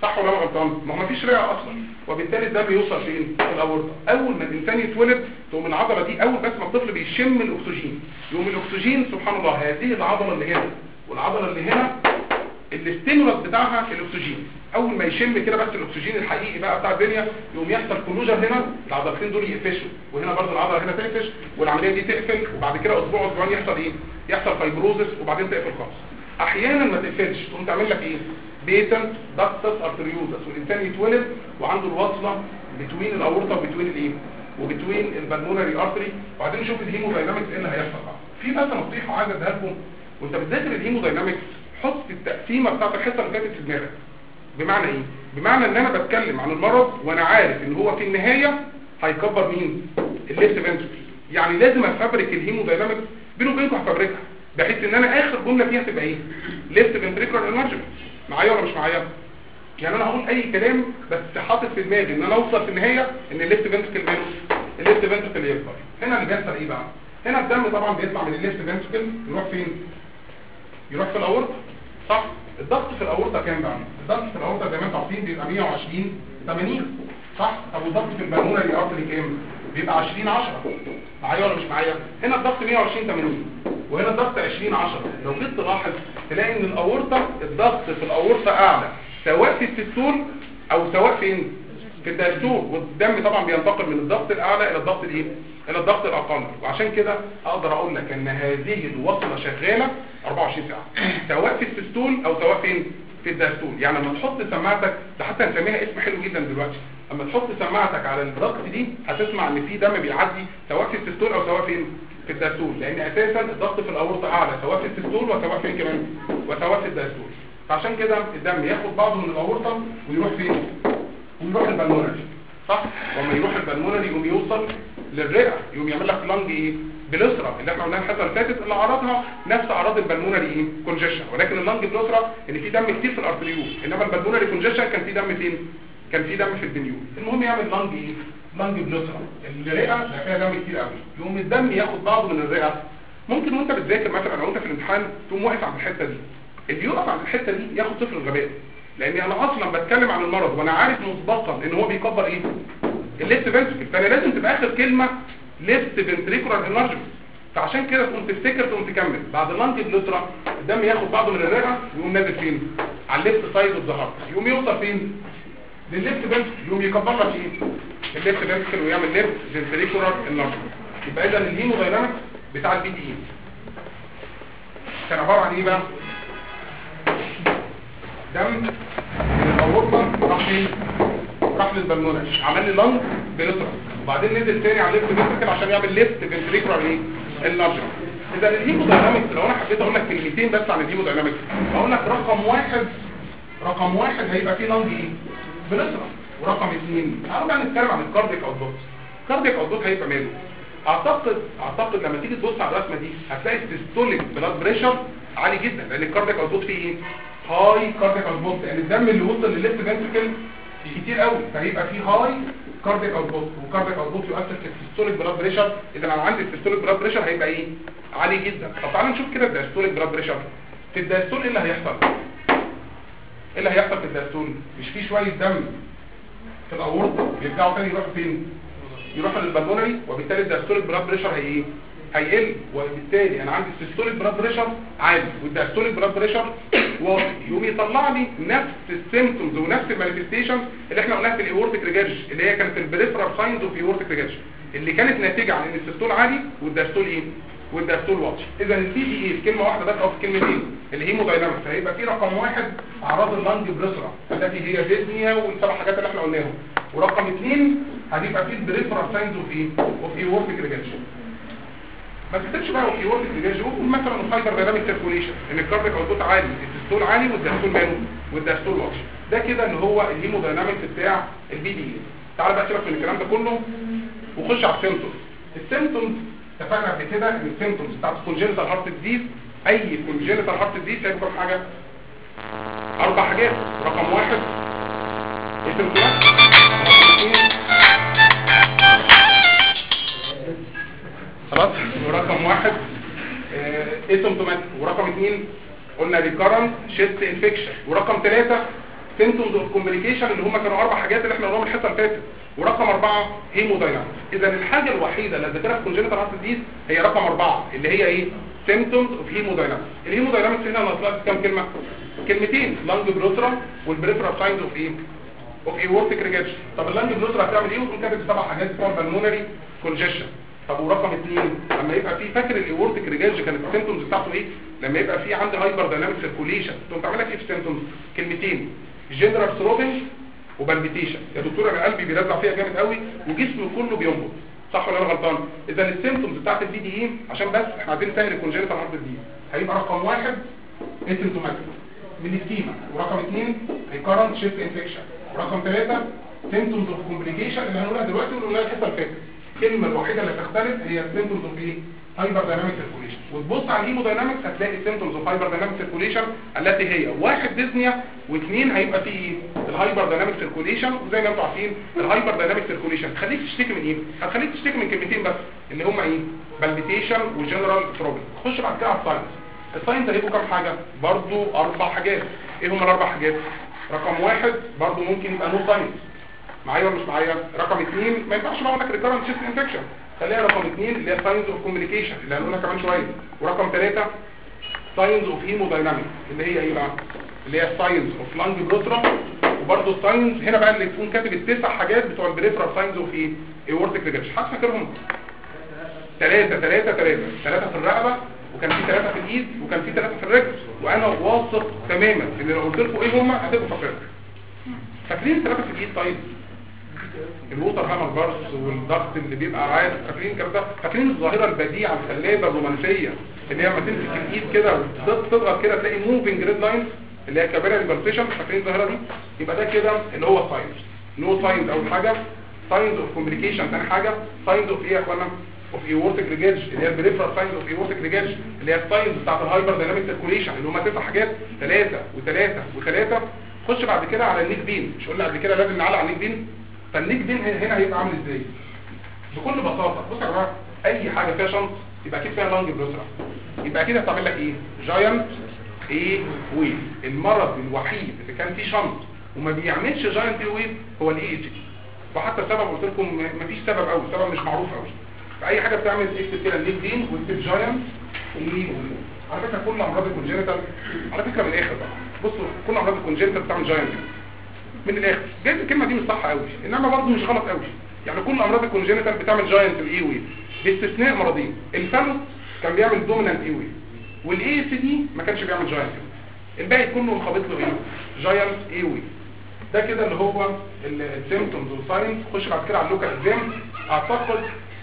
صح ولا انا غلطان؟ ما هو مفيش رئه اصلا، وبالتالي الدم يوصل فين؟ في الاورطه. اول ما الانسان يتولد تقوم العضله دي اول بس ما الطفل بيشم الاكسجين، يقوم الاكسجين سبحان الله هذه العضله اللي هنا والعضله اللي هنا الاستيمولس بتاعها الاكسجين، اول ما يشم كده بس الاكسجين الحقيقي بقى بتاع الدنيا يقوم يحصل كلوجر هنا، العضلتين دول يقفشوا، وهنا برضه العضله هنا تقفش والعمليه دي تقفل، وبعد كده اسبوع اسبوعين يحصل ايه؟ يحصل فايبروزس وبعدين تقفل خالص. احيانا ما تقفلش تقوم تعمل لك ايه؟ بيتنت داكتس ارتريوزس، والانسان يتولد وعنده الوصله بتوين الاورطه وبتوين الايه؟ وبتوين البلمونري ارتري. وبعدين نشوف الهيموداينامكس ايه اللي هيحصل بقى. في بس نصيحه عايز اديها لكم وانت بتذاكر الهيموداينامكس، حط التقسيمه بتاعت الحصه اللي فاتت في دماغك. بمعنى ايه؟ بمعنى ان انا بتكلم عن المرض وانا عارف ان هو في النهايه هيكبر مين؟ الليفت فنتركل. يعني لازم افبرك الهيموداينامكس بينه وبينكم، هفبركها بحيث ان انا اخر جمله فيها تبقى ايه؟ ليفت فنتريكولار انرجمنت. معايا ولا مش معايا؟ يعني انا هقول اي كلام بس حاطط في دماغي ان انا اوصل في النهايه ان الليفت فنتركل ماله؟ الليفت فنتركل يكبر. هنا اللي بيحصل ايه بقى؟ هنا الدم طبعا بيطلع من الليفت فنتركل يروح فين؟ يروح في الاورطه، صح؟ الضغط في الاورطه كام بقى؟ الضغط في الاورطه زي ما انتم عارفين بيبقى 120 80، صح؟ طب والضغط في البلمونري ارتري كام؟ بيبقى 20 10. معايا ولا مش معايا؟ هنا الضغط 120 80 وهنا الضغط 20 10. لو جيت تلاحظ تلاقي ان الاورطه الضغط في الاورطه اعلى سواء في السيستول او سواء فين؟ في الدايستول، والدم طبعا بينتقل من الضغط الاعلى الى الضغط الايه؟ الى الضغط الاقل. وعشان كده اقدر اقول لك ان هذه الوصله شغاله 24 ساعه سواء في السيستول او سواء فين؟ في الدايستول. يعني لما تحط سماعتك ده حتى نسميها اسم حلو جدا دلوقتي، لما تحط سماعتك على الضغط دي هتسمع ان في دم بيعدي سواء في السيستول او سواء فين؟ في الدايستول، لان اساسا الضغط في الاورطه اعلى سواء في السيستول وسواء فين كمان؟ وسواء في الدايستول. فعشان كده الدم ياخد بعضه من الاورطه ويروح فين؟ ويروح البلمونري، صح؟ وما يروح البلمونري يقوم يوصل للرئه، يقوم يعمل لك لانج ايه؟ بلسرة اللي احنا قلناها الحصه اللي فاتت اللي اعراضها نفس اعراض البلمونري ايه؟ كونجيشن، ولكن اللانج بلسرة ان في دم كتير في الارتريول، انما البلمونري كونجيشن كان في دم فين؟ كان في دم في البنيول. المهم يعمل لانج ايه؟ لانج بلسرة، الرئه ده فيها دم كتير قوي، يقوم الدم ياخد بعضه من الرئه. ممكن وانت بتذاكر مثلا او انت في الامتحان تقوم واقف عند الحته دي، اللي يقف عند الحته دي ياخد صفر الغباء، لان انا اصلا بتكلم عن المرض وانا عارف مسبقا ان هو بيكبر ايه؟ الليفت فنتريكل، فانا لازم تبقى اخر كلمه ليفت فنتريكولار انرجمنت. فعشان كده تقوم تفتكر تقوم تكمل بعد اللانج بلوترا الدم ياخد بعضه من الرئه ويقوم نازل فين؟ على الليفت سايد اوف ذا هارت، يقوم يوصل فين؟ للليفت فنتريكل، يقوم يكبر لك ايه؟ الليفت فنتريكل ويعمل ليفت فنتريكولار انرجمنت. يبقى اذا الهيموداينامكس بتاع البي دي اي كان عباره عن ايه بقى؟ دم من الاورطه راح فين؟ راح للبلمونري، عمل لي لانج بلوترا وبعدين نزل تاني على الليفت فنتريكل عشان يعمل ليفت فنتريكولار ايه؟ انرجمنت. اذا الهيموداينامكس لو انا حبيت اقول لك كلمتين بس عن الهيموداينامكس اقول لك رقم واحد هيبقى فيه لانج ايه؟ بلوترا، ورقم اثنين تعالوا بقى نتكلم عن الكاردياك اوتبوت. الكاردياك اوتبوت هيبقى ماله؟ اعتقد لما تيجي تبص على الرسمه دي هتلاقي السيستوليك بلاد بريشر عالي جدا، لان الكاردياك اوتبوت فيه ايه؟ هاي كاردياك اوتبوت، لان الدم اللي وصل للليفت فنتريكل كتير قوي، فهيبقى فيه هاي كاردياك اوتبوت، وكاردياك اوتبوت يؤثر في السيستوليك بلاد بريشر. اذا انا عندي السيستوليك بلاد بريشر هيبقى ايه؟ عالي جدا. طب تعالوا نشوف كده الدايستوليك بلاد بريشر. في الدايستول ايه اللي هيحصل؟ ايه اللي هيحصل في الدايستول؟ مش فيه شويه دم في الاورطه يرجعوا تاني يروحوا فين؟ يروحوا للبلمونري، وبالتالي الدايستوليك بلاد بريشر هيقل، وبالتالي انا عندي السيستوليك بلاد بريشر عالي والدايستوليك بلاد بريشر واطي، يقوم يطلع لي نفس السيمبتومز ونفس المانيفستيشنز اللي احنا قلناها في الايورتيك ريجرج، اللي هي كانت البريفرال ساينز اوف ايورتيك ريجرج، اللي كانت ناتجه عن ان السيستول عالي والدايستول ايه؟ والدايستول واطي. اذا البي دي اي في كلمه واحده بس او في كلمتين الهيموداينامكس هيبقى في رقم واحد اعراض اللانج بريسرا التي هي ديزنيا والسبع حاجات اللي احنا قلناهم، ورقم اثنين هتبقى في البريفرال ساينز اوف ايه؟ اوف ايورتيك ريجرج. ما تكتبش بقى اوف ايورتيك ريجرج، قول مثلا الهايبر دايناميك سيركوليشن ان الكاردياك اوتبوت عالي، السيستول عالي والدايستول ماله؟ والدايستول واطي. ده كده اللي هو الهيموداينامكس بتاع البي دي اي. تعال بقى سيبك من الكلام ده كله وخش على السيمبتومز. السيمبتومز اتفقنا قبل كده ان السيمبتومز بتاعت الكونجنتال هارت ديزيز، اي كونجنتال هارت ديزيز هيبقى كام حاجه؟ 4 حاجات. رقم 1 السيمبتومات، خلاص، ورقم 1 اسيمبتومات، ورقم 2 قلنا ريكارنت شيست انفكشن، ورقم 3 سيمبتومز اوف كومبليكيشن اللي هم كانوا 4 حاجات اللي احنا قلناهم الحصه اللي فاتت، ورقم 4 هيموداينامكس. اذا الحاجه الوحيده اللي ذكرها في كونجنتال هارت ديزيز هي رقم 4 اللي هي ايه؟ سيمبتومز اوف هيموداينامكس. الهيموداينامكس هنا نطلع كام كلمه؟ كلمتين، لانج بلوترا والبريفرال ساينز اوف ايه؟ اوف ايورتيك ريجرجن. طب اللانج بلوترا هتعمل ايه؟ وتقوم كاتب 7 حاجات بتوع البلمونري كونجيشن. طب ورقم 2 لما يبقى في فاكر الايورتيك ريجرجن كانت السيمبتومز بتاعته ايه؟ لما يبقى في عندي هايبر دايناميك سيركوليشن تقوم تعمل لك ايه في السيمبتومز؟ كلمتين، جنرال ثروبنج وبالبيتيشن. يا دكتور انا قلبي بيرزع فيها جامد قوي وجسمي كله بينبض، صح ولا انا غلطان؟ اذا السيمبتومز بتاعت البي دي اي عشان بس احنا عايزين نسهل الكونجنتال هارت ديزيز هيبقى رقم 1 اسيمتوماتيك من السكيما، ورقم 2 ريكارنت شيست انفكشن، ورقم 3 سيمبتومز اوف كومبليكيشن اللي هنقولها دلوقتي واللي قلناها الحصه اللي فاتت. الكلمه الوحيده اللي بتختلف هي سيمبتومز اوف ايه؟ هايبر دايناميك سيركوليشن. وتبص على الهيموداينامكس هتلاقي سيمبتومز اوف هايبر دايناميك سيركوليشن التي هي 1 ديزنيا و2 هيبقى فيه ايه؟ الهايبر دايناميك سيركوليشن. وزي ما انتم عارفين الهايبر دايناميك سيركوليشن خليك تشتكي من ايه؟ هتخليك تشتكي من كلمتين بس اللي هم ايه؟ بالبيتيشن وجنرال ثروبنج. خش بعد كده على الساينس. الساينس هيبقوا كام حاجه؟ برضو 4 حاجات. ايه هم ال4 حاجات؟ رقم 1 برضو ممكن يبقى نو ساينس، معايا ولا مش معايا؟ رقم 2 ما ينفعش بقى اقول لك ريكارنت شيست انفكشن، خليها رقم 2 اللي هي ساينز اوف كوميونيكيشن اللي هنقولها كمان شويه. ورقم 3 ساينز اوف هيموداينامكس اللي هي ايه بقى؟ اللي هي ساينز اوف لانج بلوترا. وبرده ساينز هنا بقى اللي تكون كاتب ال9 حاجات بتوع البريفرال ساينز اوف ايه؟ ايورتيك ريجرجن. حد فاكرهم؟ 3 في الرقبه، وكان في 3 في الايد، وكان في 3 في الرجل. وانا واثق تماما ان لو قلت لكم ايه هم هتبقوا فاكرين. فاكرين 3 في الايد؟ طيب الووتر هامر بارس والضغط اللي بيبقى عالي، فاكرين الكلام ده؟ فاكرين الظاهره البديعه الخلابه الرومانسيه اللي هي لما تمسك الايد كده وتضغط كده تلاقي موفينج ريد لاين اللي هي كابيلاري بالسيشن؟ فاكرين الظاهره دي؟ يبقى ده كده اللي هو الساينز. نو ساينز اول حاجه، ساينز اوف كوميونيكيشن ثاني حاجه، ساينز اوف ايه يا اخوانا؟ اوف ايورتيك ريجرج اللي هي البريفرال ساينز اوف ايورتيك ريجرج اللي هي الساينز بتاعت الهايبر دايناميك سيركوليشن اللي هم 9 حاجات، 3 و3. خش بعد كده على النيك بين. مش قلنا قبل كده لازم نعلق على النيك بين؟ فالنيك بين هنا هيبقى عامل ازاي؟ بكل بساطه بصوا يا جماعه، اي حاجه فيها شنط يبقى اكيد فيها لانج بلوترا، يبقى اكيد هتعمل لك ايه؟ جاينت ايه ويف. المرض الوحيد اللي كان فيه شنط وما بيعملش جاينت ايه ويف هو الاي جي. وحتى السبب قلت لكم مفيش سبب قوي، السبب مش معروف قوي. فاي حاجه بتعمل اكتب كده النيك بين واكتب جاينت ايه ويف. على فكره كل امراض الكونجنتال على فكره من الاخر بقى بصوا كل امراض الكونجنتال بتعمل جاينت من الاخر. جايز الكلمه دي مش صح قوي انما برضه مش غلط قوي. يعني كل امراض الكونجنتال بتعمل جاينت الاي ويف باستثناء مرضين. الفالوس كان بيعمل دومينانت اي ويف، والاي سي دي ما كانش بيعمل جاينت. الباقي كله مخابط له ايه؟ جاينت اي ويف. ده كده اللي هو السيمبتومز والساينز. خش بعد كده على اللوكال اكزام. اعتقد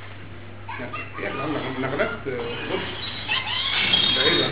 ايه احنا عملنا نغلات بص ده ايه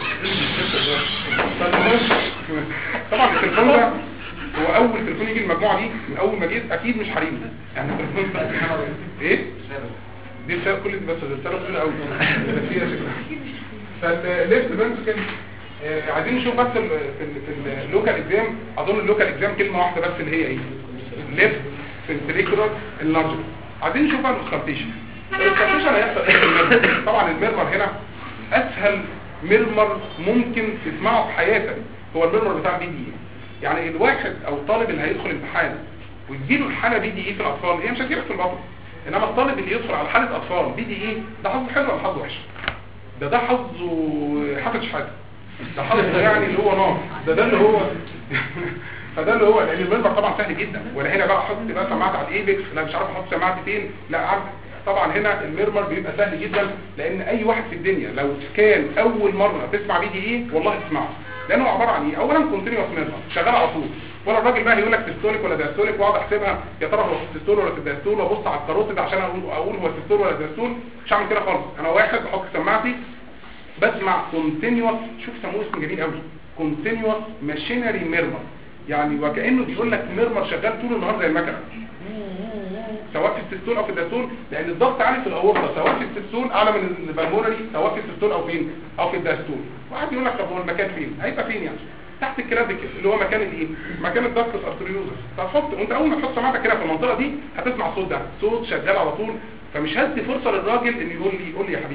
ده؟ طبعا التليفون ده هو اول تليفون يجي المجموعه دي من اول ما جيت اكيد مش حريم يعني التليفون ده ايه دي رساله كل دي بس رساله طويله قوي فيها فالليفت بنت عايزين نشوف بس في اللوكال اكزام. اظن اللوكال اكزام كلمه واحده بس اللي هي ايه؟ ليفت فنتريكولار انلارجمنت. عايزين نشوف بقى السكارتيشن. السكارتيشن هيحصل ايه؟ طبعا الميرمر هنا اسهل ميرمر ممكن تسمعه في حياتك هو الميرمر بتاع بي دي. يعني الواحد او الطالب اللي هيدخل امتحان ويجيله الحاله بي دي اي في الاطفال هي مش هتجيلك في البطن، انما الطالب اللي يدخل على حاله اطفال بي دي اي ده حظه حلو ولا حظه وحش؟ ده حظه حاجه حاجه، ده حظه يعني اللي هو نار، ده اللي هو فده اللي هو لان المنبر طبعا سهل جدا. ولا هنا بقى احط بقى سماعه على الايبكس، لا مش عارف احط سماعتي فين، لا عارف. طبعا هنا الميرمر بيبقى سهل جدا لان اي واحد في الدنيا لو كان اول مره تسمع بي دي اي والله تسمعه، لانه عباره عن ايه؟ اولا كونتينيوس ميرمر شغال على طول، ولا الراجل بقى يقول لك سيستوليك ولا دايستوليك واقعد احسبها يا ترى هو سيستول ولا دايستول وابص على الكاروتيد عشان اقول هو سيستول ولا دايستول. مش هعمل كده خالص. انا واحد بحط سماعتي بسمع كونتينيوس، شوف سموه اسم جميل قوي، كونتينيوس ماشينري ميرمر. يعني وكانه بيقول لك ميرمر شغال طول النهار زي المكنه، سواء في السيستول او في الدايستول، لان الضغط عالي في الاورطه سواء في السيستول اعلى من البلمونري سواء في السيستول او فين او في الدايستول. واحد يقول لك طب هو المكان فين؟ هيبقى فين يعني؟ تحت الكلافيكل اللي هو مكان الايه؟ مكان الدكتس ارتريوزس. فتحط وانت اول ما تحط سماعتك كده في المنطقه دي هتسمع الصوت ده، صوت شغال على طول. فمش هدي فرصه للراجل ان يقول لي يا حبيبي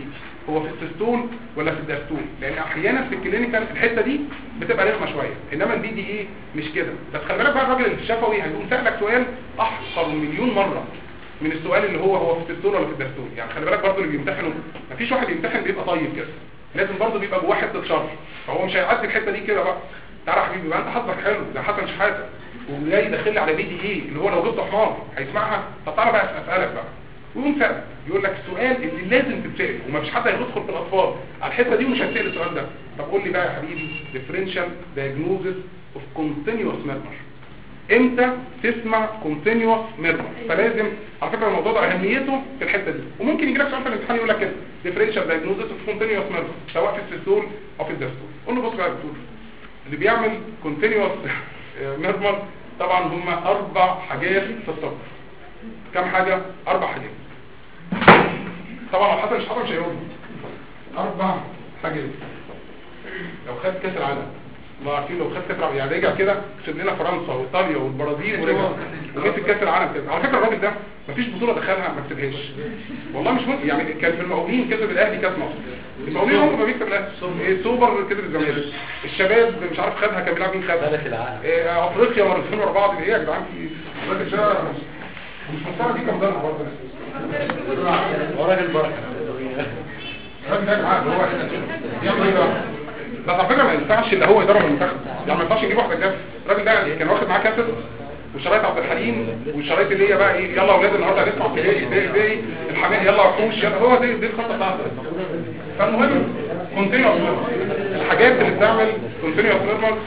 هو في السيستول ولا في الداستول، لان احيانا في الكلينيكال الحته دي بتبقى رخمه شويه، انما البي دي ايه مش كده. بس خلي بالك بقى الراجل الشفوي هيقوم سالك سؤال احقر مليون مره من السؤال اللي هو في السيستول ولا في الداستول. يعني خلي بالك برضه اللي بيمتحنوا مفيش واحد يمتحن بيبقى طيب كده، لازم برضه بيبقى جواه حته شر، فهو مش هيعدي الحته دي كده بقى. تعالى يا حبيبي بقى انت حظك حلو زي حسن شحاته وجاي داخل لي على بي دي ايه اللي هو لو جبت حمار هيسمعها. طب تعالى بقى اسالك بقى، ويقوم سأل يقول لك السؤال اللي لازم تتسال ومفيش حد هيدخل في الاطفال على الحته دي ومش هيسال السؤال ده. طب قول لي بقى يا حبيبي differential diagnosis of continuous murmur، امتى تسمع continuous murmur؟ فلازم على فكره الموضوع ده اهميته في الحته دي. وممكن يجي لك سؤال في الامتحان يقول لك كده differential diagnosis of continuous murmur سواء في السيستول او في الداستول. قول له بص بقى يا دكتور، اللي بيعمل continuous murmur طبعا هم 4 حاجات في الطب. كم حاجه؟ 4 حاجات. طبعا لو حصل مش هيقول 4 حاجات. لو خد كاس العالم ما عارفين، لو خد كاس العالم يعني رجع كده كسب لنا فرنسا وايطاليا والبرازيل ورجع ومسك كاس العالم كده. على فكره الراجل ده مفيش بطوله دخلها ما كسبهاش والله، مش ممكن. يعني كان في المقاولين كسب الاهلي كاس مصر، المقاولين عمره ما بيكسب الاهلي، السوبر كسب الزمالك، الشباب مش عارف خدها كان بيلعب مين خدها، افريقيا مرتين ورا بعض. ايه يا جدعان في الراجل ده مش مستوى دي كام درجه برضه وراجل بركه الراجل ده يا جماعه هو يعمل ايه بقى؟ بس على فكره ما ينفعش اللي هو يدرب المنتخب، يعني ما ينفعش نجيب واحد كده. الراجل ده كان واخد معاه كاسيت وشرايط عبد الحليم والشرايط اللي هي بقى ايه يلا يا اولاد النهارده هنسمع باقي الحمام يلا وحوش يلا، هو دي الخطه بتاعته. فالمهم كونتينوس ميرمر، الحاجات اللي بتعمل كونتينوس ميرمر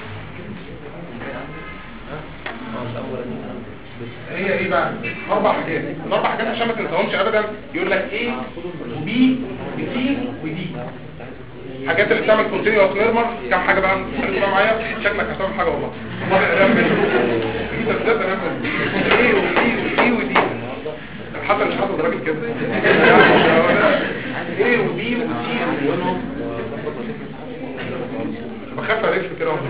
هي ايه بقى؟ 4 حاجات. ال4 حاجات عشان ما تنساهمش ابدا يقول لك ايه وبي وسي ودي. الحاجات اللي بتعمل كونتينوس ميرمر كام حاجه بقى؟ خليك بقى معايا شكلك هتعمل حاجه والله. انت بجد انا ايه وبي ودي حتى مش حاطط راجل كده ايه وبي وسي بخاف الف كده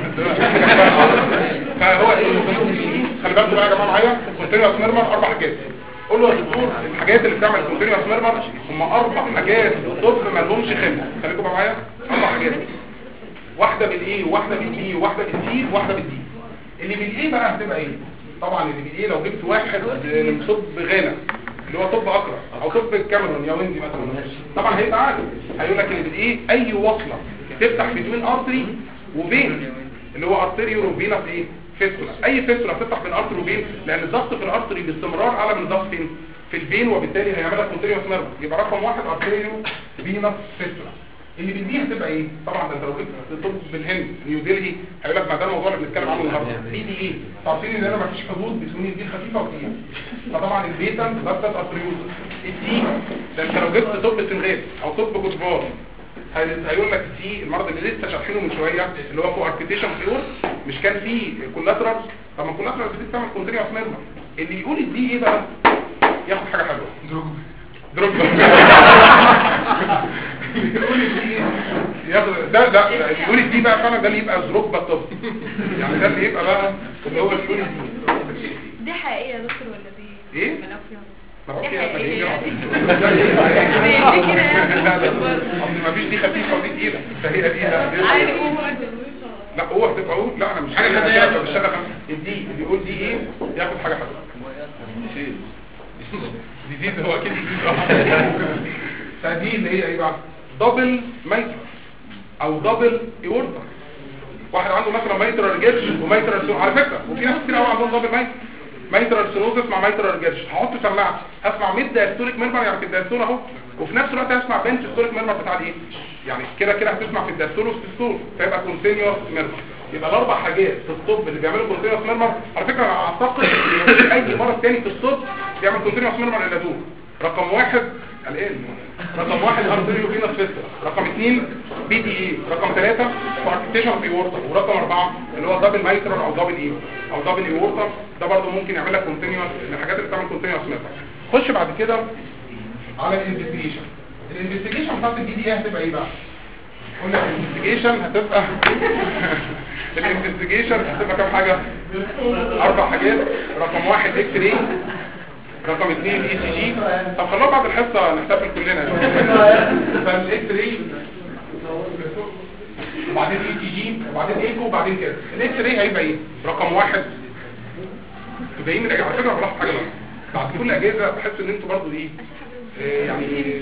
فهو خلي بالكم بقى يا جماعه معايا كونتينوس ميرمر 4 حاجات. قول له يا دكتور الحاجات اللي بتعمل كونتينوس ميرمر هم 4 حاجات طب ما لهمش خلل. خليكم بقى معايا 4 حاجات، واحده بالايه وواحده بالبي وواحده بالسي وواحده بالدي. اللي بالايه بقى هتبقى ايه؟ طبعا اللي بالايه لو جبت واحد من طب غانا اللي هو طب اقرا او طب الكاميرون يا ويندي مثلا طبعا هيبقى عادي، هيقول لك اللي بالايه اي وصله تفتح بين ارتري وفين اللي هو ارتريو وفينا في ايه فيستولا. اي فيستولا بتفتح بين ارتري وفين لان الضغط في الارتري باستمرار اعلى من الضغط فين في الفين، وبالتالي هيعمل لك كونتينوس ميرمر. يبقى رقم 1 ارتريو فينا فيستولا. اللي بالدي هتبقى ايه؟ طبعا ده انت لو جبت طب بالهند نيو ديلي هيقول لك ما ده الموضوع اللي بنتكلم عنه النهارده. بي دي ايه؟ عارفين ان انا ما فيش حدود بين دي خفيفه ودي، فطبعا البيتا ضغط ارتريوز. الدي ده انت لو جبت طب سنغال او طب كوتفوار هيقول لك سي المرض اللي لسه شارحينه من شويه اللي هو كواركتيشن فيور مش كان فيه كولاترال. طب ما الكولاترال دي بتعمل كونتينوس ميرمر. اللي يقول الدي ايه بقى ياخد حاجه حلوه دروب يقول الدي ياخد ده يقول الدي بقى فعلا ده اللي يبقى دروب الطب يعني ده اللي يبقى بقى اللي هو يقول دي حقيقيه يا دكتور ولا دي ايه ما فيش دي خفيفه ودي تقيله فهي دي لا هو هتبقى لا انا مش حاجه بشتغل الدي اللي يقول دي ايه ياخد حاجه حلوه دي هو اكيد فدي اللي هي ايه بقى دبل مايتر او دبل ايورتا. واحد عنده مثلا مايترال ريجيرش ومايترال سو على فكره، وفي ناس كتير قوي عندهم دبل مايتر مايترال سينوزس مع مايترال ريجيرش. هحط سماعه اسمع ميد دايستوليك ميرمر يعني في الدايستول اهو، وفي نفس الوقت هسمع بنت ستوليك ميرمر بتاع الايه يعني كده هتسمع في الدايستول وفي السيستول فيبقى كونتينيوس ميرمر. يبقى ال4 حاجات في الطب اللي بيعملوا كونتينيوس ميرمر. على فكره انا اعتقد ان اي مرض تاني في الطب بيعمل كونتينيوس ميرمر الا دول. رقم 1 الان رقم 1 ارتريو فينس فيستولا، رقم 2 بي دي اي، رقم 3 كواركتيشن في اورتا، ورقم 4 اللي هو دبل مايترال او دبل اي او دبل اورتا. ده برضه ممكن يعمل لك كونتينيوس من الحاجات اللي بتعمل كونتينيوس ميرمر. خش بعد كده على الانفستيجيشن. الانفستيجيشن بتاعت البي دي اي هتبقى ايه بقى؟ قلنا الانفستيجيشن هتبقى الانفستيجيشن هتبقى كام حاجه؟ 4 حاجات. رقم 1 اكس راي، رقم 2 اي سي جي. طب خلوها بعد الحصه نحتفل كلنا يبقى الاكس راي وبعدين اي تي جي وبعدين ايكو وبعدين كده. الاكس راي هيبقى ايه؟ رقم 1 جايين من على فكره بلاحظ حاجه بقى بعد كل اجازه بحس ان انتوا برضو ايه يعني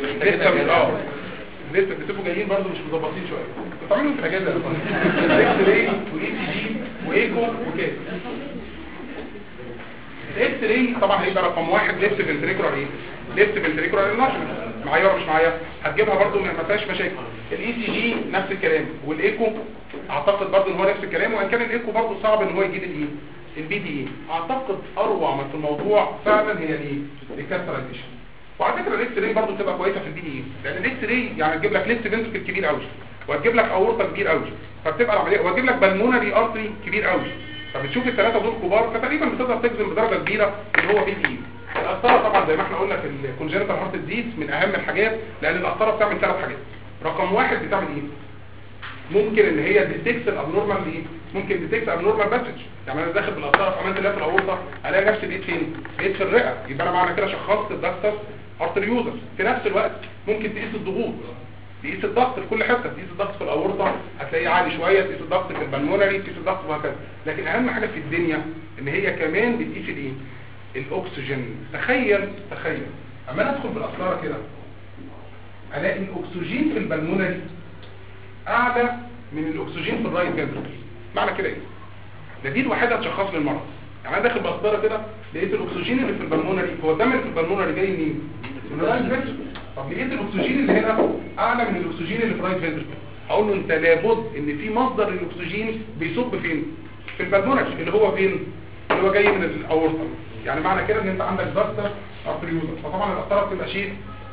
لسه بتبقوا جايين برضو مش مظبطين شويه. بتعملوا في الاجازه الاكس راي واي تي جي وايكو وكده. الاكس راي طبعا هيبقى رقم 1 ليفت فنتريكولار ايه؟ ليفت فنتريكولار انلارجمنت. معايا ولا مش معايا؟ هتجيبها برضو ما فيهاش مشاكل. الاي سي جي نفس الكلام والايكو اعتقد برضو ان هو نفس الكلام، وان كان الايكو برضو صعب ان هو يجيب الايه البي دي اي. اعتقد اروع ما في الموضوع فعلا هي الايه الكاسترايزيشن. وعلى فكره الاكس راي برضو بتبقى كويسه في البي دي اي، لان الاكس راي يعني تجيب لك ليفت فنتريكل كبير قوي وهتجيب لك اورطه كبير قوي، فبتبقى العمليه وهتجيب لك بالمونري ارتري كبير قوي، فبتشوف الثلاثه دول كبار فتقريبا بتقدر تجزم بدرجه كبيره ان هو بي دي اي. القسطره طبعا زي ما احنا قلنا في الكونجنتال هارت ديزيز من اهم الحاجات، لان القسطره بتعمل 3 حاجات. رقم 1 بتعمل ايه؟ ممكن ان هي ديتكت الابنورمال ايه؟ ممكن ديتكت ابنورمال باسج. يعني انا داخل بالقسطره في عمليه اللي في الاورطه الاقي نفسي بقيت فين؟ بقيت في الرئه، يبقى انا معنى كده شخصت الدكتس ارتريوزس. في نفس الوقت ممكن تقيس الضغوط، تقيس الضغط في كل حته، تقيس الضغط في الاورطه هتلاقيه عالي شويه، تقيس الضغط في البلمونري، تقيس الضغط وهكذا. لكن اهم حاجه في الدنيا ان هي كمان بتقيس الايه؟ الاكسجين. تخيل اما انا ادخل بالقسطره كده الاقي الاكسجين في البلمونري اعلى من الاكسجين في الرايت فنتركل. معنى كده ايه؟ ده دي الوحيده تشخص لي المرض. يعني انا داخل بالقسطره كده لقيت الاكسجين اللي في البلمونري، هو الدم اللي في البلمونري جاي منين؟ من الرايت فنتركل. طب لقيت الاكسجين اللي هنا اعلى من الاكسجين اللي في الرايت فنتركل، هقول له انت لابد ان في مصدر للاكسجين بيصب فين؟ في البلمونري اللي هو فين؟ اللي هو جاي من الاورطه. يعني معنى كده ان انت عندك ضغط ارتريوزس. فطبعا القسطره بتبقى شيء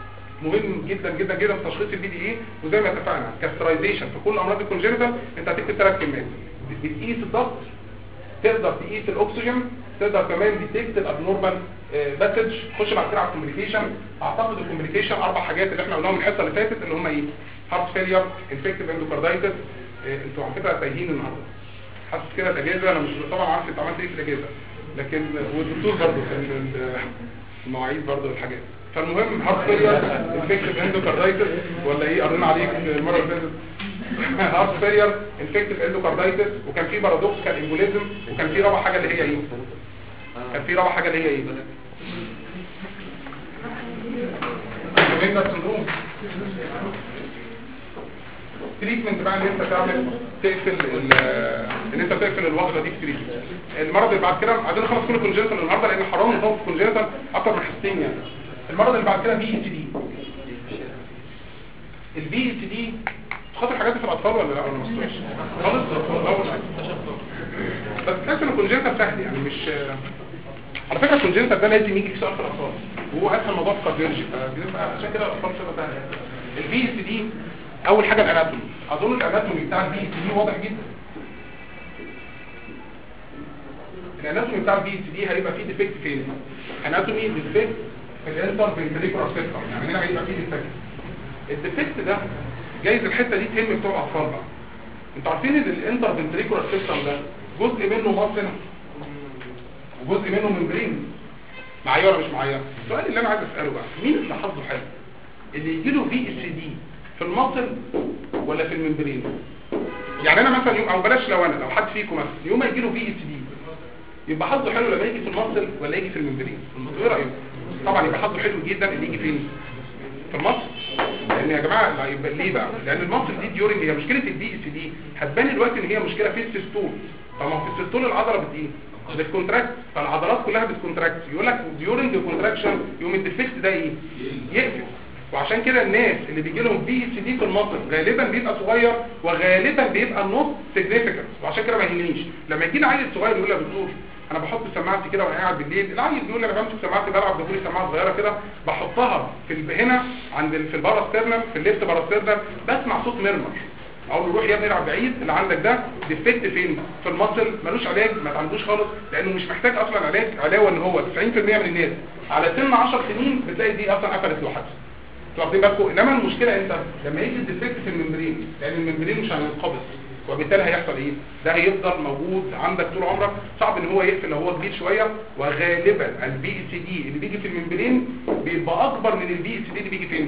مهم جدا جدا جدا في تشخيص البي دي اي. وزي ما اتفقنا كاسترايزيشن في كل امراض الكونجنتال انت هتكتب 3 كلمات: بتقيس الضغط، تقدر تقيس الاكسجين، تقدر كمان ديتكت الابنورمال باسج. خش بعد كده على الكوميونيكيشن. اعتقد الكوميونيكيشن 4 حاجات اللي احنا قلناهم الحصه اللي فاتت اللي هم ايه؟ هارت فيلير، انفكتيف اندوكاردايتس. انتوا على فكره تايهين النهارده، حاسس كده الاجازه. انا مش طبعا عارف انت عملت ايه في الاجازه، لكن والدكتور برضه في المواعيد برضه والحاجات. فالمهم هارت فيلير، انفكتيف اندوكاردايتس ولا ايه؟ قرينا عليك المره اللي فاتت. هارت فيلير، انفكتيف اندوكاردايتس، وكان في بارادوكسيكال امبوليزم، وكان في رابع حاجه اللي هي ايه؟ كان في رابع حاجه اللي هي ايه؟ سندروم. تريتمنت بقى ان انت تعمل تقفل الوصله دي في تريتمنت. المرض اللي بعد كده عايزين نخلص كل كونجنتال النهارده لان حرام نطول في كونجنتال اكتر من حصتين. يعني المرض اللي بعد كده بي اس دي. البي اس دي خاطر حاجات في الاطفال ولا لا؟ ولا ما مستوعبش خالص بس تحس ان الكونجنتال سهل يعني مش على فكره. الكونجنتال ده لازم يجي في سؤال في الاطفال وهو اسهل موضوع في الكارديولوجي، عشان كده الاطفال بتبقى سهله. البي اس دي اول حاجه الاناتومي. اظن الاناتومي بتاع البي اس دي واضح جدا. الاناتومي بتاع البي اس دي هيبقى فيه ديفكت فين؟ اناتومي ديفكت في الانتر فنتريكولار سيستم. يعني هنا هيبقى فيه ديفكت. الديفكت ده جايز الحته دي تهم بتوع الاطفال بقى. انتوا عارفين ان الانتر فنتريكولار سيستم ده جزء منه مصل وجزء منه ممبرين. معايا ولا مش معايا؟ السؤال اللي انا عايز اساله بقى، مين اللي حظه حلو؟ اللي يجيله بي اس دي في المصل ولا في الممبرين؟ يعني انا مثلا يوم، او بلاش لو حد فيكم مثلا يوم ما يجيله بي اس دي يبقى حظه حلو لما يجي في المصل ولا يجي في الممبرين؟ ايه رايكم؟ طبعا يبقى حظه حلو جدا اللي يجي فين؟ في المصل. لان يا جماعه لا يبقى ليه بقى؟ لان المصل دي ديورنج هي مشكله البي اس دي هتبان دلوقتي ان هي مشكله في السيستول. طبعا في السيستول العضله بتكونتراكت، فالعضلات كلها بتكونتراكت. يقول لك ديورنج الكونتراكشن يوم الديفكت ده ايه؟ يقفل. وعشان كده الناس اللي بيجي لهم بي اس دي في المصل غالبا بيبقى صغير وغالبا بيبقى نوت سيجنيفيكانت. وعشان كده ما يهمنيش لما يجي لي عيل صغير يقول لي يا دكتور انا بحط سماعتي كده وانا قاعد بالليل. العيل بيقول لي انا بمسك سماعتي بلعب بقول سماعه صغيره كده بحطها في هنا عند في الباراسترنال في الليفت باراسترنال بسمع صوت مرمر. اقول له روح يا ابني العب بعيد، اللي عندك ده ديفكت فين؟ في المصل، ملوش علاج، ما تعالجوش خالص لانه مش محتاج اصلا علاج. علاوه ان هو 90% من الناس على سن 10 سنين بتلاقي دي اصلا قفلت لوحدها. انتوا واخدين بالكم؟ انما المشكله امتى؟ لما يجي الديفكت في الممبرين، لان الممبرين مش هينقبض وبالتالي هيحصل ايه؟ ده هيفضل موجود عندك طول عمرك. صعب ان هو يقفل لو هو كبير شويه. وغالبا البي اس دي اللي بيجي في الممبرين بيبقى اكبر من البي اس دي اللي بيجي فين؟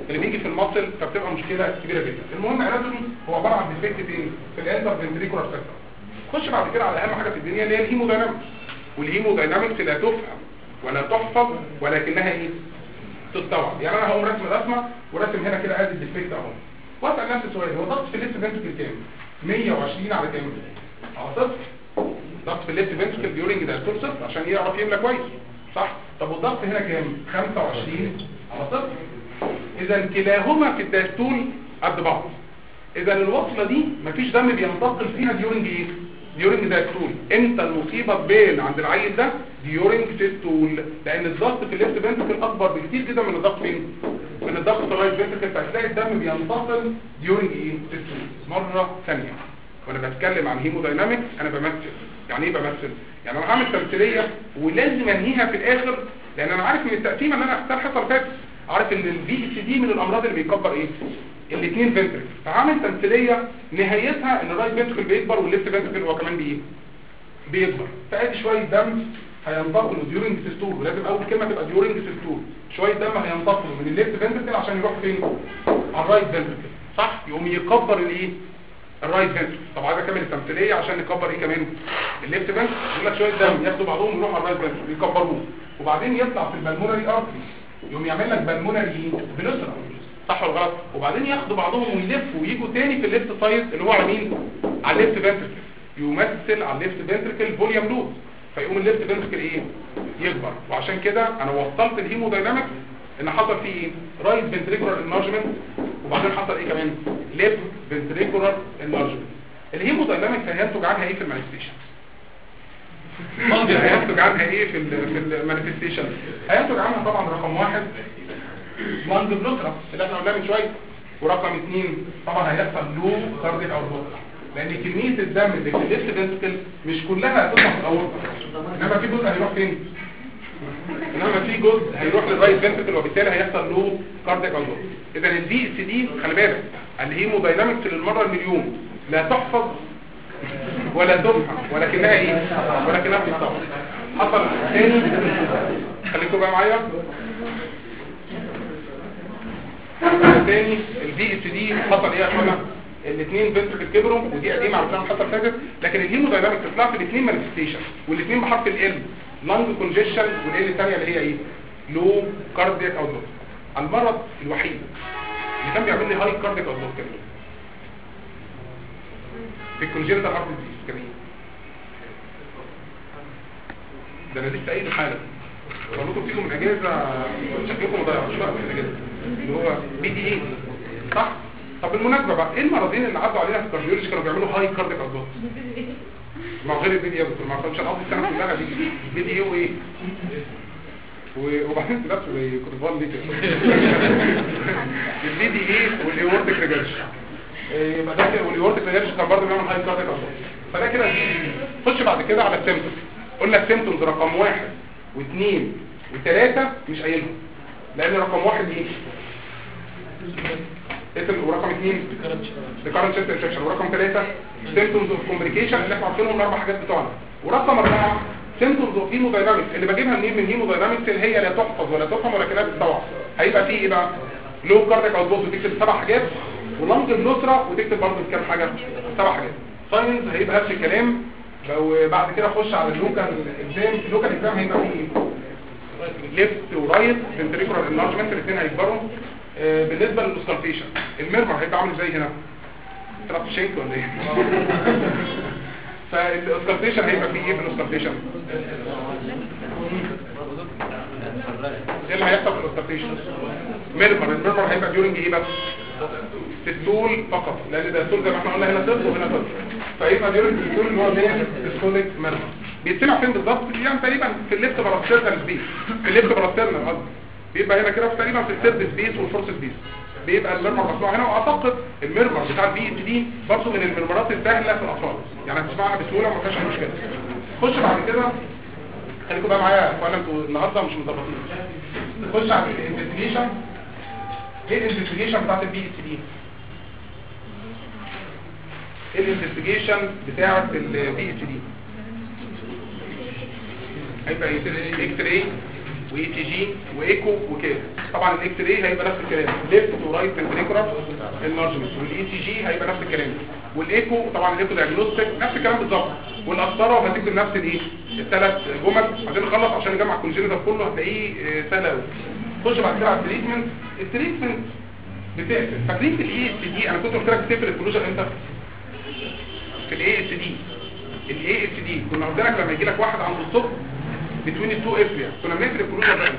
اللي بيجي في المصل، فبتبقى مشكله كبيره جدا. المهم اناتومي هو عباره عن ديفكت فين؟ في الانتر فنتريكولار سيستم. خش بعد كده على اهم حاجه في الدنيا اللي هي الهيموداينامكس. والهيموداينامكس لا تفهم ولا تحفظ ولكنها ايه؟ تستوعب. يعني انا هقوم رسم رسمه ورسم هنا كده ادي الديفكت اهو، واسال نفسي سؤال، هو ضغط في الليفت فنتريكل كام؟ 120 على كام؟ على صفر. ضغط في الليفت فنتريكل ديورنج ده طول صفر عشان يعرف يملى كويس، صح؟ طب والضغط هنا كام؟ 25 على صفر. اذا كلاهما في الدايستول قد بعض. اذا الوصله دي مفيش دم بينتقل فيها ديورنج ايه؟ ديورنج دايستول. امتى المصيبه تبان عند العيل ده؟ ديورنج سيستول، لان الضغط في الليفت فنتريكل اكبر بكتير جدا من الضغط فين؟ من الضغط في الرايت فنتريكل، فهتلاقي الدم بينتقل ديورنج ايه؟ سيستول. مره ثانيه وانا بتكلم عن هيموداينامكس انا بمثل. يعني ايه بمثل؟ يعني انا هعمل تمثيليه ولازم انهيها في الاخر، لان انا عارف من التقسيمه اللي انا اختار الحصه فاتت، عارف ان الفي اس دي من الامراض اللي بيكبر ايه؟ الاثنين فنتريكل. فهعمل تمثيليه نهايتها ان الرايت فنتريكل بيكبر والليفت فنتريكل هو كمان بيكبر. فادي شويه دم هينتقلوا ديورنج سيستول، ولازم اول كلمه تبقى ديورنج سيستول. شويه دم هينتقلوا من الليفت فنتريكل عشان يروح فين؟ على الرايت فنتريكل، صح؟ يقوم يكبر الايه؟ الرايت فنتريكل. طب عايز اكمل التمثيليه عشان نكبر ايه كمان؟ الليفت فنتريكل. يقول لك شويه دم ياخدوا بعضهم ويروحوا على الرايت فنتريكل يكبروه، وبعدين يطلع في البلمونري ارتري يقوم يعمل لك بلمونري بلوسرا، صح ولا غلط؟ وبعدين ياخدوا بعضهم ويلفوا ويجوا تاني في الليفت سايد اللي هو على مين؟ على الليفت فنتريكل، يمثل على الليفت فنتريكل فوليوم لود، فيقوم الليفت فنتريكل ايه؟ يكبر. وعشان كده انا وصلت الهيموداينامكس ان حصل فيه ايه؟ رايت فنتريكولار انارجمنت، وبعدين حصل ايه كمان؟ ليفت فنتريكولار انارجمنت. الهيموداينامكس هينتج عنها ايه في المانيفستيشن؟ هينتج عنها ايه في المانيفستيشن؟ هينتج عنها طبعا رقم 1 لانج بلوترا اللي احنا قلناه من شويه، ورقم 2 طبعا هيحصل لو كارديك اوتبوت، لان كميه الدم اللي في الليفت فنتريكل مش كلها هتطلع في الاورطه، انما في جزء هيروح فين؟ انما في جزء هيروح للرايت فنتريكل، وبالتالي هيحصل له كارديك اوتبوت. اذا الدي اس دي خلي بالك الهيموداينامكس للمره المليون لا تحفظ ولا تفهم ولكنها ايه؟ ولكنها بتستوعب. حصل ثاني، خليكم بقى معايا تاني. الدي اس دي حصل ايه يا اخوانا؟ الاثنين فنتريكل كبروا، ودي قديمه عشان حصل فاتت، لكن الهيموداينامكس تطلع في الاثنين مانيفستيشن، والاثنين بحرف ال لانج كونجيشن، والال الثانيه اللي هي ايه؟ لو كاردياك اوتبوت. المرض الوحيد اللي كان بيعمل لي هاي كاردياك اوتبوت كمان في الكونجينيتال هارت ديزيز كمان، ده انا لسه قايل حاله ولكم فيكم من اجازه شكلكم ضايعين شويه من الاجازه اللي هو بي دي اي، صح؟ طب بالمناسبه بقى ايه المرضين اللي عدوا علينا في الكارديولوجي كانوا بيعملوا هاي كاردياك اوتبوت؟ ما غير البي دي اي ما كانش قصدي السنه كلها دي بي دي اي وايه؟ وبعدين تلاقوا زي كورفال ليه كده البي دي اي والايورتيك ريجرش، يبقى ده كده والايورتيك ريجرش كان برضه بيعمل هاي كاردياك اوتبوت. فده كده خش بعد كده على السيمبتومز. قلنا السيمبتومز رقم 1 و2 و3 مش قايلهم، لان رقم 1 ايه؟ ورقم 2 recurrent chest infection، ورقم 3 symptoms of complication اللي احنا عارفينهم الاربع حاجات بتوعنا، ورقم 4 symptoms of hemodynamics اللي بجيبها منين؟ من hemodynamics اللي هي لا تحفظ ولا تفهم ولكنها بتستوعب. هيبقى فيه ايه بقى؟ low cardiac output وتكتب 7 حاجات، ولانج بلوترا وتكتب برضه كام حاجه؟ 7 حاجات. ساينز هيبقى نفس الكلام، وبعد كده اخش على اللوكال اكزام. اللوكال اكزام هيبقى فيه ليفت ورايت فنتريكولار انارجمنت، الاثنين هيكبروا. بالنسبه للاسكالتيشن الميرمر هيبقى عامل زي هنا تراب شيك ولا ايه؟ فالاسكالتيشن هيبقى فيه ايه في الاسكالتيشن؟ ايه اللي هيحصل في الاسكالتيشن؟ الميرمر هيبقى ديورنج ايه بس؟ السول فقط، لان ده السول زي ما احنا قلنا هنا صفر وهنا صفر، فيبقى ديورنج السول اللي هو مين؟ السوليك ميرمر. بيتسمع فين بالظبط؟ يعني تقريبا في الليفت باراستيرنال سبيس، في الليفت باراستيرنال قصدي بيبقى هنا كده في تقريبا في الثيرد سبيس والفورث سبيس، بيبقى الميرمر مصنوع هنا. واعتقد الميرمر بتاع البي اتش دي برضه من الميرمرات السهله في الاطفال، يعني هتسمعها بسهوله وما فيهاش اي مشكله. خش بعد كده، خليكم بقى معايا يا اخوانا انتوا النهارده مش مظبطين. نخش على الانفستيجيشن. ايه الانفستيجيشن بتاعت البي اتش دي؟ ايه الانفستيجيشن بتاعت البي اتش دي؟ هيبقى اكس راي واي تي جي وايكو وكده. طبعا الاكس راي هيبقى نفس الكلام، ليفت ورايت فنتريكولار انلارجمنت، والاي تي جي هيبقى نفس الكلام، والايكو طبعا الايكو دايجنوستيك نفس الكلام بالظبط، والقسطره وهتكتب نفس الايه الثلاث جمل. عايزين نخلص عشان نجمع الكونجنتال كله هتلاقيه سهل قوي. خش بعد كده على التريتمنت. التريتمنت بتقفل. فاكرين في الاي اس دي انا كنت قلت لك بتقفل الكلوجن امتى؟ في الاي اس دي. الاي اس دي كنا قلت لك لما يجي لك واحد عنده الصبح بتوين التو افريا كنا بنقفل الكلوجن ده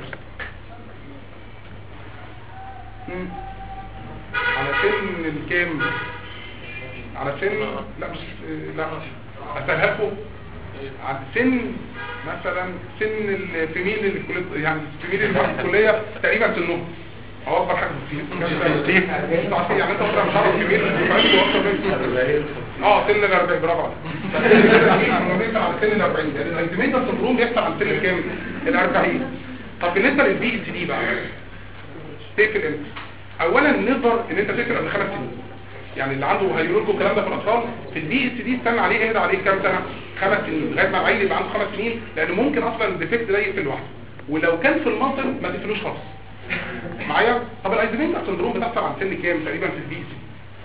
على سن الكام؟ على سن لا مش لا اسهلكم على سن مثلا سن الفيميل اللي في كليه، يعني الفيميل اللي في الكليه تقريبا سنهم او اكبر حاجه في السن. يعني انت مثلا مش عارف الفيميل اكتر من سن ال 40. برافو عليك. على سن ال 40 يعني الايزوميتال سندروم بيحصل على سن الكام؟ ال 40. طب بالنسبه للبي اتش دي بقى تقفل امتى؟ اولا نظر ان انت تقفل قبل 5 سنين. يعني اللي عنده هيقول لكم الكلام ده في الاطفال في البي اتش دي استنى عليه، اهدى عليه كام سنه؟ 5 سنين لغايه ما العيل يبقى عنده 5 سنين، لان ممكن اصلا الديفكت ده يقفل لوحده. ولو كان في المصل ما تقفلوش خالص معايا. طب الايزوميتال سندروم بتحصل عن سن كام تقريبا في البي اتش دي؟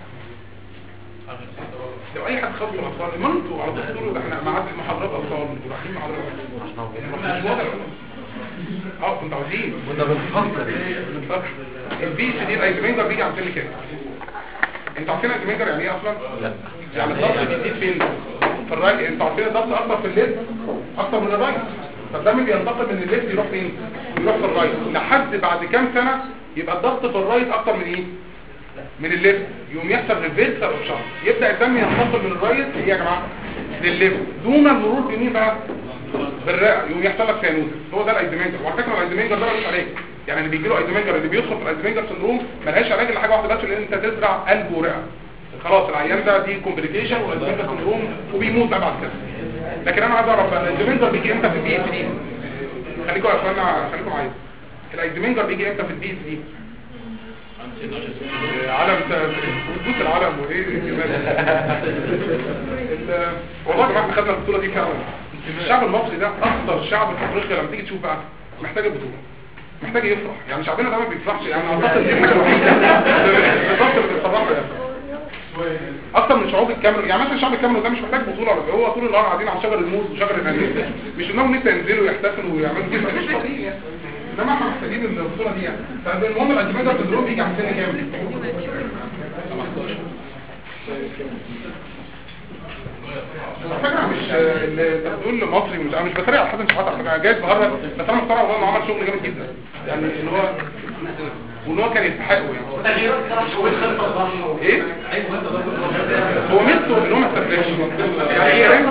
لو اي حد خد في الاطفال ما انتوا على طول تقولوا ده احنا معاد محاضرات اطفال ورايحين محاضرات مش واضح. كنتوا عاوزين كنا بنفكر البي اتش دي الايزوميتال بيجي عن سن كام؟ انتوا عارفين الايزوميتال يعني ايه اصلا؟ لا يعني الضغط بيزيد فين؟ في الرايت. انتوا عارفين الضغط اكتر في الليفت اكتر من الرايت، فالدم بينتقل من الليفت يروح فين؟ يروح في الرايت لحد بعد كام سنه يبقى الضغط في الرايت اكتر من ايه؟ من الليفت. يقوم يحصل ريفيرسال اوف شارت، يبدا الدم ينتقل من الرايت ايه يا جماعه؟ للليفت دون المرور بمين بقى؟ بالرئه. يقوم يحصل لك سيانوزس. هو ده الايزوميتال. وعلى فكره الايزوميتال ده ملوش علاج، يعني اللي بيجي له ايزوميتال اللي بيدخل في الايزوميتال سندروم ملهاش علاج الا حاجه واحده بس، لان انت تزرع قلب ورئه خلاص العيان ده دي كومبليكيشن والايزوميتال سندروم وبيموت بعد كده. لكن انا عايز اعرف الايزوميتال بيجي امتى في البي اتش دي؟ خليكم يا اخوانا خليكم معايا. الايزوميتال بيجي امتى في البي اتش دي؟ علم وجود العلم وايه الجمال. والله يا جماعه احنا خدنا البطوله دي فعلا. الشعب المصري ده اكثر شعب في افريقيا لما تيجي تشوف بقى محتاج البطوله، محتاج يفرح. يعني شعبنا ده ما بيفرحش، يعني اعتقد دي الحاجه الوحيده بالظبط اللي بتفرحه يعني اكتر من شعوب الكاميرون. يعني مثلا شعب الكاميرون ده مش محتاج بطوله، هو طول النهار قاعدين على شجر الموز وشجر الاناناس، مش انهم لسه ينزلوا يحتفلوا ويعملوا كده، مش طبيعي يعني. انما احنا محتاجين البطوله دي يعني. فالمهم الايزوميتال سندروم بيجي عند سن كام؟ 15. فكرة مش اللي بتقول مصري مش انا مش بتريق على حد شحاته على فكره، جاي بهرج بس انا مقتنع والله انه عمل شغل جامد جدا، يعني ان هو وان هو كان يستحقه يعني. ايه هو ميزته ان هو ما استفادش يعني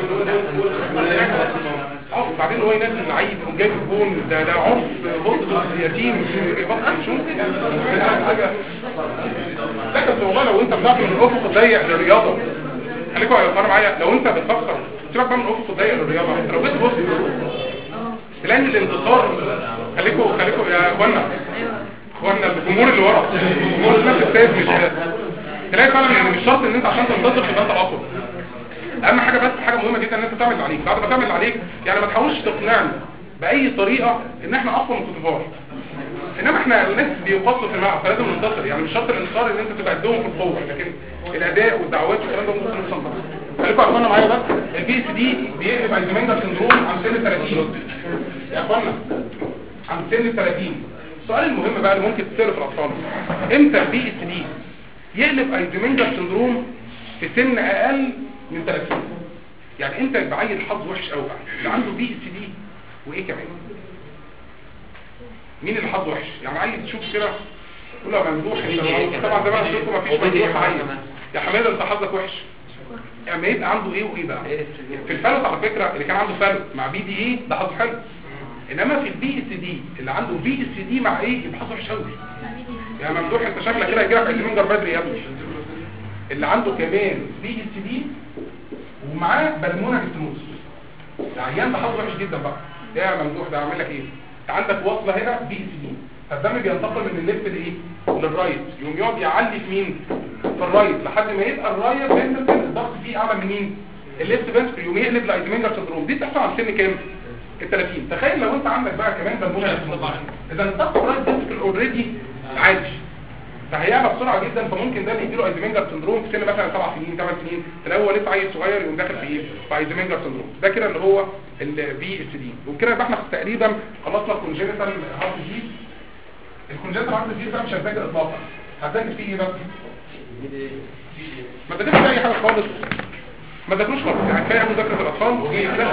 وبعدين هو ينزل العيب وجايب الجون ده عرف بص يتيم بيبطل شو حاجه. لكن والله لو انت بتعمل من الافق الضيق للرياضه خليكوا يا معايا، لو انت بتفكر سيبك بقى من الافق الضيق للرياضه، لو جيت تبص تلاقي الانتصار. خليكوا يا اخوانا الجمهور اللي ورا الجمهور اللي في الستاج مش تلاقي فعلا ان مش شرط ان انت عشان تنتصر تبقى انت الاقوى. اهم حاجه بس حاجه مهمه جدا ان انت تعمل اللي عليك. بعد ما تعمل اللي عليك يعني ما تحاولش تقنعني باي طريقه ان احنا اقوى من كتفار، انما احنا الناس بيقصوا في الملعب فلازم ننتصر. يعني مش شرط الانتصار ان انت تبقى قدهم في القوه، لكن الاداء والدعوات والكلام ده ممكن نوصل. خليكم يا اخوانا معايا بس البي اس دي بيقلب ايزوميتال سندروم عند سن 30 يا اخوانا، عند سن 30. السؤال المهم بقى اللي ممكن تساله في الاطفال، امتى البي اس دي يقلب ايزوميتال سندروم في سن اقل من 30؟ يعني امتى يبقى عيل حظ وحش قوي اللي عنده بي اس دي وايه كمان؟ مين اللي حظه وحش؟ يعني عيل تشوف كده تقول له ممدوح طبعا ده بقى تشوفه ما فيش ممدوح عيل يا حماده انت حظك وحش. يعني ما يبقى عنده ايه وايه بقى؟ في الفلوت على فكره اللي كان عنده فلوت مع بي دي ايه ده حظه حلو، انما في البي اس دي اللي عنده بي اس دي مع ايه يبقى حظه وحش قوي. يعني ممدوح انت شكلك كده هيجيلك ايزومينجر بدري يا ابني. اللي عنده كمان بي اس دي ومعاه بالمونة ستنوز العيان ده حظه وحش جدا بقى. يا ممدوح ده هعمل لك ايه؟ انت عندك وصله هنا بي اس دي، فالدم بينتقل من الليفت لايه؟ للرايت، يقوم يقعد يعلي في مين؟ في الرايت لحد ما يبقى الرايت فنتركل الضغط فيه اعلى من مين؟ الليفت فنتركل، يقوم يقلب لايزومينجر سندروم. دي بتحصل عند سن كام؟ ال 30. تخيل لو انت عندك بقى كمان بالونه طبعا، اذا الضغط رايت فنتريكل اوريدي عالي، فهيعلى بسرعه جدا، فممكن ده اللي يديله ايزمنجر سندروم في سن مثلا 7 سنين 8 سنين، تلاقيه هو لسه عيل صغير يقوم داخل في ايه؟ في ايزمنجر سندروم. ده كده اللي هو البي اس دي. وبكده يبقى احنا تقريبا خلصنا الكونجنتال هارت ديزيز. الكونجنتال هارت ديزيز ده مش هتذاكر اطلاقا، هتذاكر فيه ايه بس؟ ما تذاكرش اي حاجه خالص، ما تذاكروش خالص، يعني كفايه مذاكره الاطفال.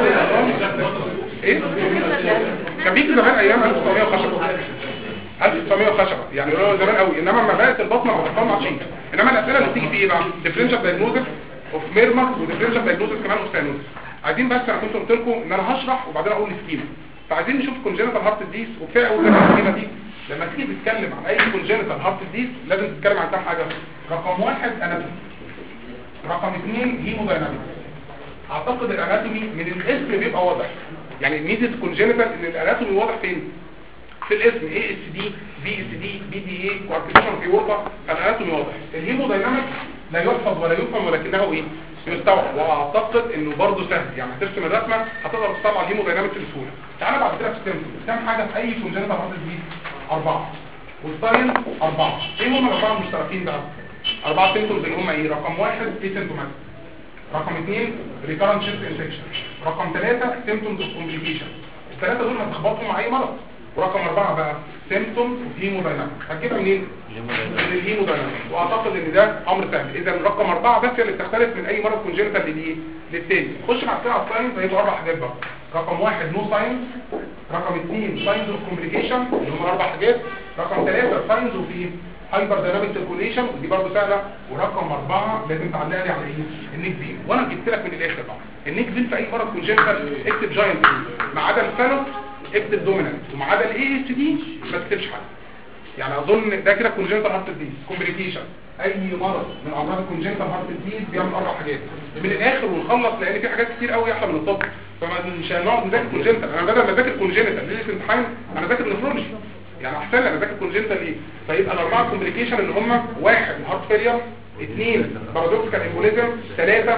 ايه؟ كان بيجي زمان ايام 1900 وخشبه 1900 وخشبه، يعني هو زمان قوي، انما لما بقت البطنه والاطفال ما عادش. انما الاسئله اللي بتيجي في ايه بقى؟ ديفرنشال دايجنوستس اوف ميرمر وديفرنشال دايجنوستس كمان اوف ساينوز. عايزين بس انا كنت قلت لكم ان انا هشرح وبعدين اقول السكيما، فعايزين نشوف كونجنتال هارت ديزيز. وكفايه اقول لك السكيما دي لما تيجي تتكلم عن اي كونجنتال هارت ديزيز لازم تتكلم عن كام حاجه. رقم 1 اناتومي، رقم 2 هيموداينامكس. اعتقد الاناتومي من الاسم بيبقى واضح، يعني ميزه كونجنتال ان الاناتومي واضح فين؟ في الاسم اي اس دي بي اس دي بي دي اي كوارتيشن في ورطه، الاناتومي واضح. الهيموداينامكس لا يحفظ ولا يفهم ولكنه ايه؟ يستوعب، واعتقد انه برضه سهل، يعني هترسم الرسمه هتقدر تطلع الهيموداينامكس بسهوله. تعالى بعد كده في السيمبتومز، كام حاجه في اي كونجنتال هارت ديزيز؟ 4. والساين 4. ايه هم الاربعه المشتركين بقى؟ 4 سيمبتومز اللي هم ايه؟ رقم 1 اسيمبتوماتيك، رقم 2 ريكارنت شيست انفكشن، رقم 3 سيمبتومز اوف كومبليكيشن. الثلاثه دول هتخبطهم مع اي مرض. ورقم 4 بقى سيمبتومز اوف هيموداينامكس، هتجيبها منين؟ من الهيموداينامكس. واعتقد ان ده امر سهل. اذا رقم 4 بس اللي بتختلف من اي مرض كونجنتال للتاني. خش مع الساعه الساينز هيبقوا 4 حاجات بقى. رقم 1 نو ساينز، رقم 2 ساينز اوف كومبليكيشن اللي هم 4 حاجات، رقم 3 ساينز اوف هايبر دايناميك سيركوليشن ودي برضه سهله، ورقم 4 لازم تعلق لي على ايه؟ النيك فين. وانا جبت لك من الاخر بقى النيك فين في اي مرض كونجنتال اكتب جاينت ما عدا الفالوس اكتب دومينانت، وما عدا الاي اس دي ما تكتبش حاجه. يعني اظن ده كده كونجنتال هارت ديزيز. كومبليكيشن اي مرض من امراض الكونجنتال هارت ديزيز بيعمل 4 حاجات من الاخر ونخلص، لان في حاجات كتير قوي احلى من الطب، فمش هنقعد نذاكر كونجنتال. انا بدل ما اذاكر كونجنتال ليله الامتحان انا ذاكر نفرولوجي، يعني احسن لي انا ذاكر كونجنتال ليه؟ فيبقى الاربعه كومبليكيشن اللي هم 1 هارت فيلير، 2 بارادوكسيكال امبوليزم، 3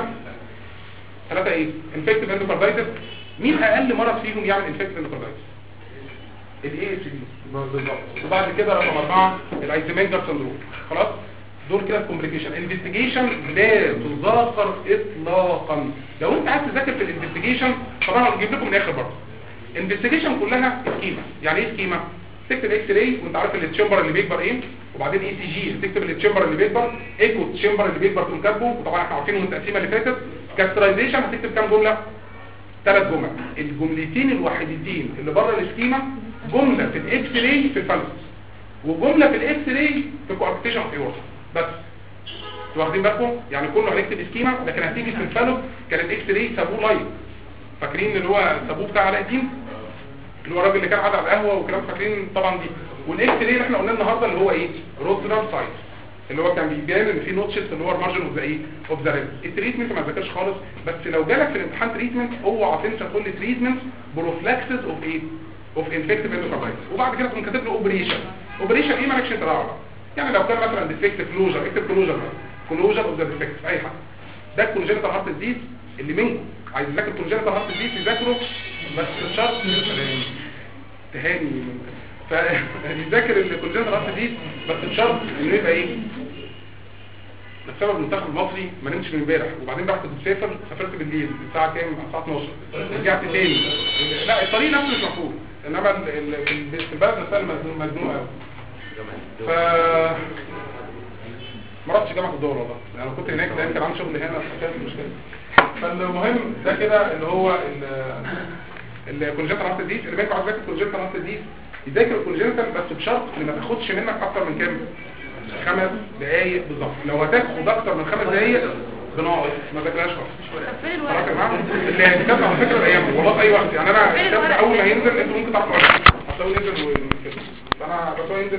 ايه؟ انفكتيف اندوكاردايتس. مين اقل مرض فيهم يعمل انفكتيف اندوكاردايتس؟ الاي اس دي بالظبط. وبعد كده رقم 4 الايزمنجر سندروم. خلاص دول كده الكومبليكيشن. انفستيجيشن لا تذاكر اطلاقا. لو انت عايز تذاكر في الانفستيجيشن طبعا هجيب لكم من الاخر برضه. الانفستيجيشن كلها سكيما. يعني ايه سكيما؟ تكتب اكس راي وانت عارف التشامبر اللي بيكبر ايه، وبعدين اي سي جي تكتب التشامبر اللي بيكبر، ايكو التشامبر اللي بيكبر تقوم كاتبه، وطبعا احنا عارفينه من التقسيمه اللي فاتت. كاسترايزيشن هتكتب كام جمله؟ 3 جمل. الجملتين الوحيدتين اللي بره السكيما جمله في الاكس راي في الفالوس، وجمله في الاكس راي في كوارتيشن اوف ايورتا بس. انتوا واخدين بالكم؟ يعني كله هنكتب سكيما، لكن هتيجي في الفالوس كان الاكس راي سابوه لايف. فاكرين اللي هو سابوه بتاع علاء الدين اللي هو الراجل اللي كان قاعد على القهوه وكلام، فاكرين طبعا دي. والاكس راي اللي احنا قلنا النهارده اللي هو ايه؟ روترال سايت، اللي هو كان بيبان ان في نوتشز اللي هو المارجن اوف ذا ايه؟ اوف ذا ريب. التريتمنت ما تذاكرش خالص، بس لو جالك في الامتحان تريتمنت اوعى تنسى تقول لي تريتمنت بروفلاكسس اوف ايه؟ اوف انفكتيف اندوكاردايتس. وبعد كده تقوم كاتب له اوبريشن. اوبريشن ايه؟ مالكش انت دعوه. يعني لو كان مثلا ديفكت كلوجر اكتب كلوجر، كلوجر اوف ذا ديفكت في اي حاجه. ده الكونجنتال هارت ديزيز اللي منكم عايز يذاكر كونجنتال هارت ديزيز يذاكره، بس شرط تهاني فيذاكر الكونجنتال هارت ديزيز بس بشرط انه يبقى ايه؟ بسبب المنتخب المصري ما نمتش من امبارح، وبعدين رحت بسافر، سافرت بالليل الساعه كام؟ الساعه 12 رجعت تاني. لا الطريق نفسه مش مفهوم، انما في البلد نفسها مزنوقه قوي. ف ما رحتش جامعه الدول والله، انا كنت هناك لان كان عندي شغل هنا فكانت مشكله. فالمهم ده كده اللي هو الكونجنتال هارت ديزيز. اللي بينفع يذاكر الكونجنتال هارت ديزيز يذاكر الكونجنتال بس بشرط ان ما تاخدش منك اكتر من كام؟ 5 دقايق بالظبط. لو هتاخد اكتر من 5 دقايق بناقص ما ذاكرهاش خالص. خلاص يا جماعه اللي هيكتب على فكره الايام والله في اي وقت، يعني انا الكتاب اول ما ينزل انتوا ممكن تعرفوا هتلاقوه نزل وكده، فانا بس هو ينزل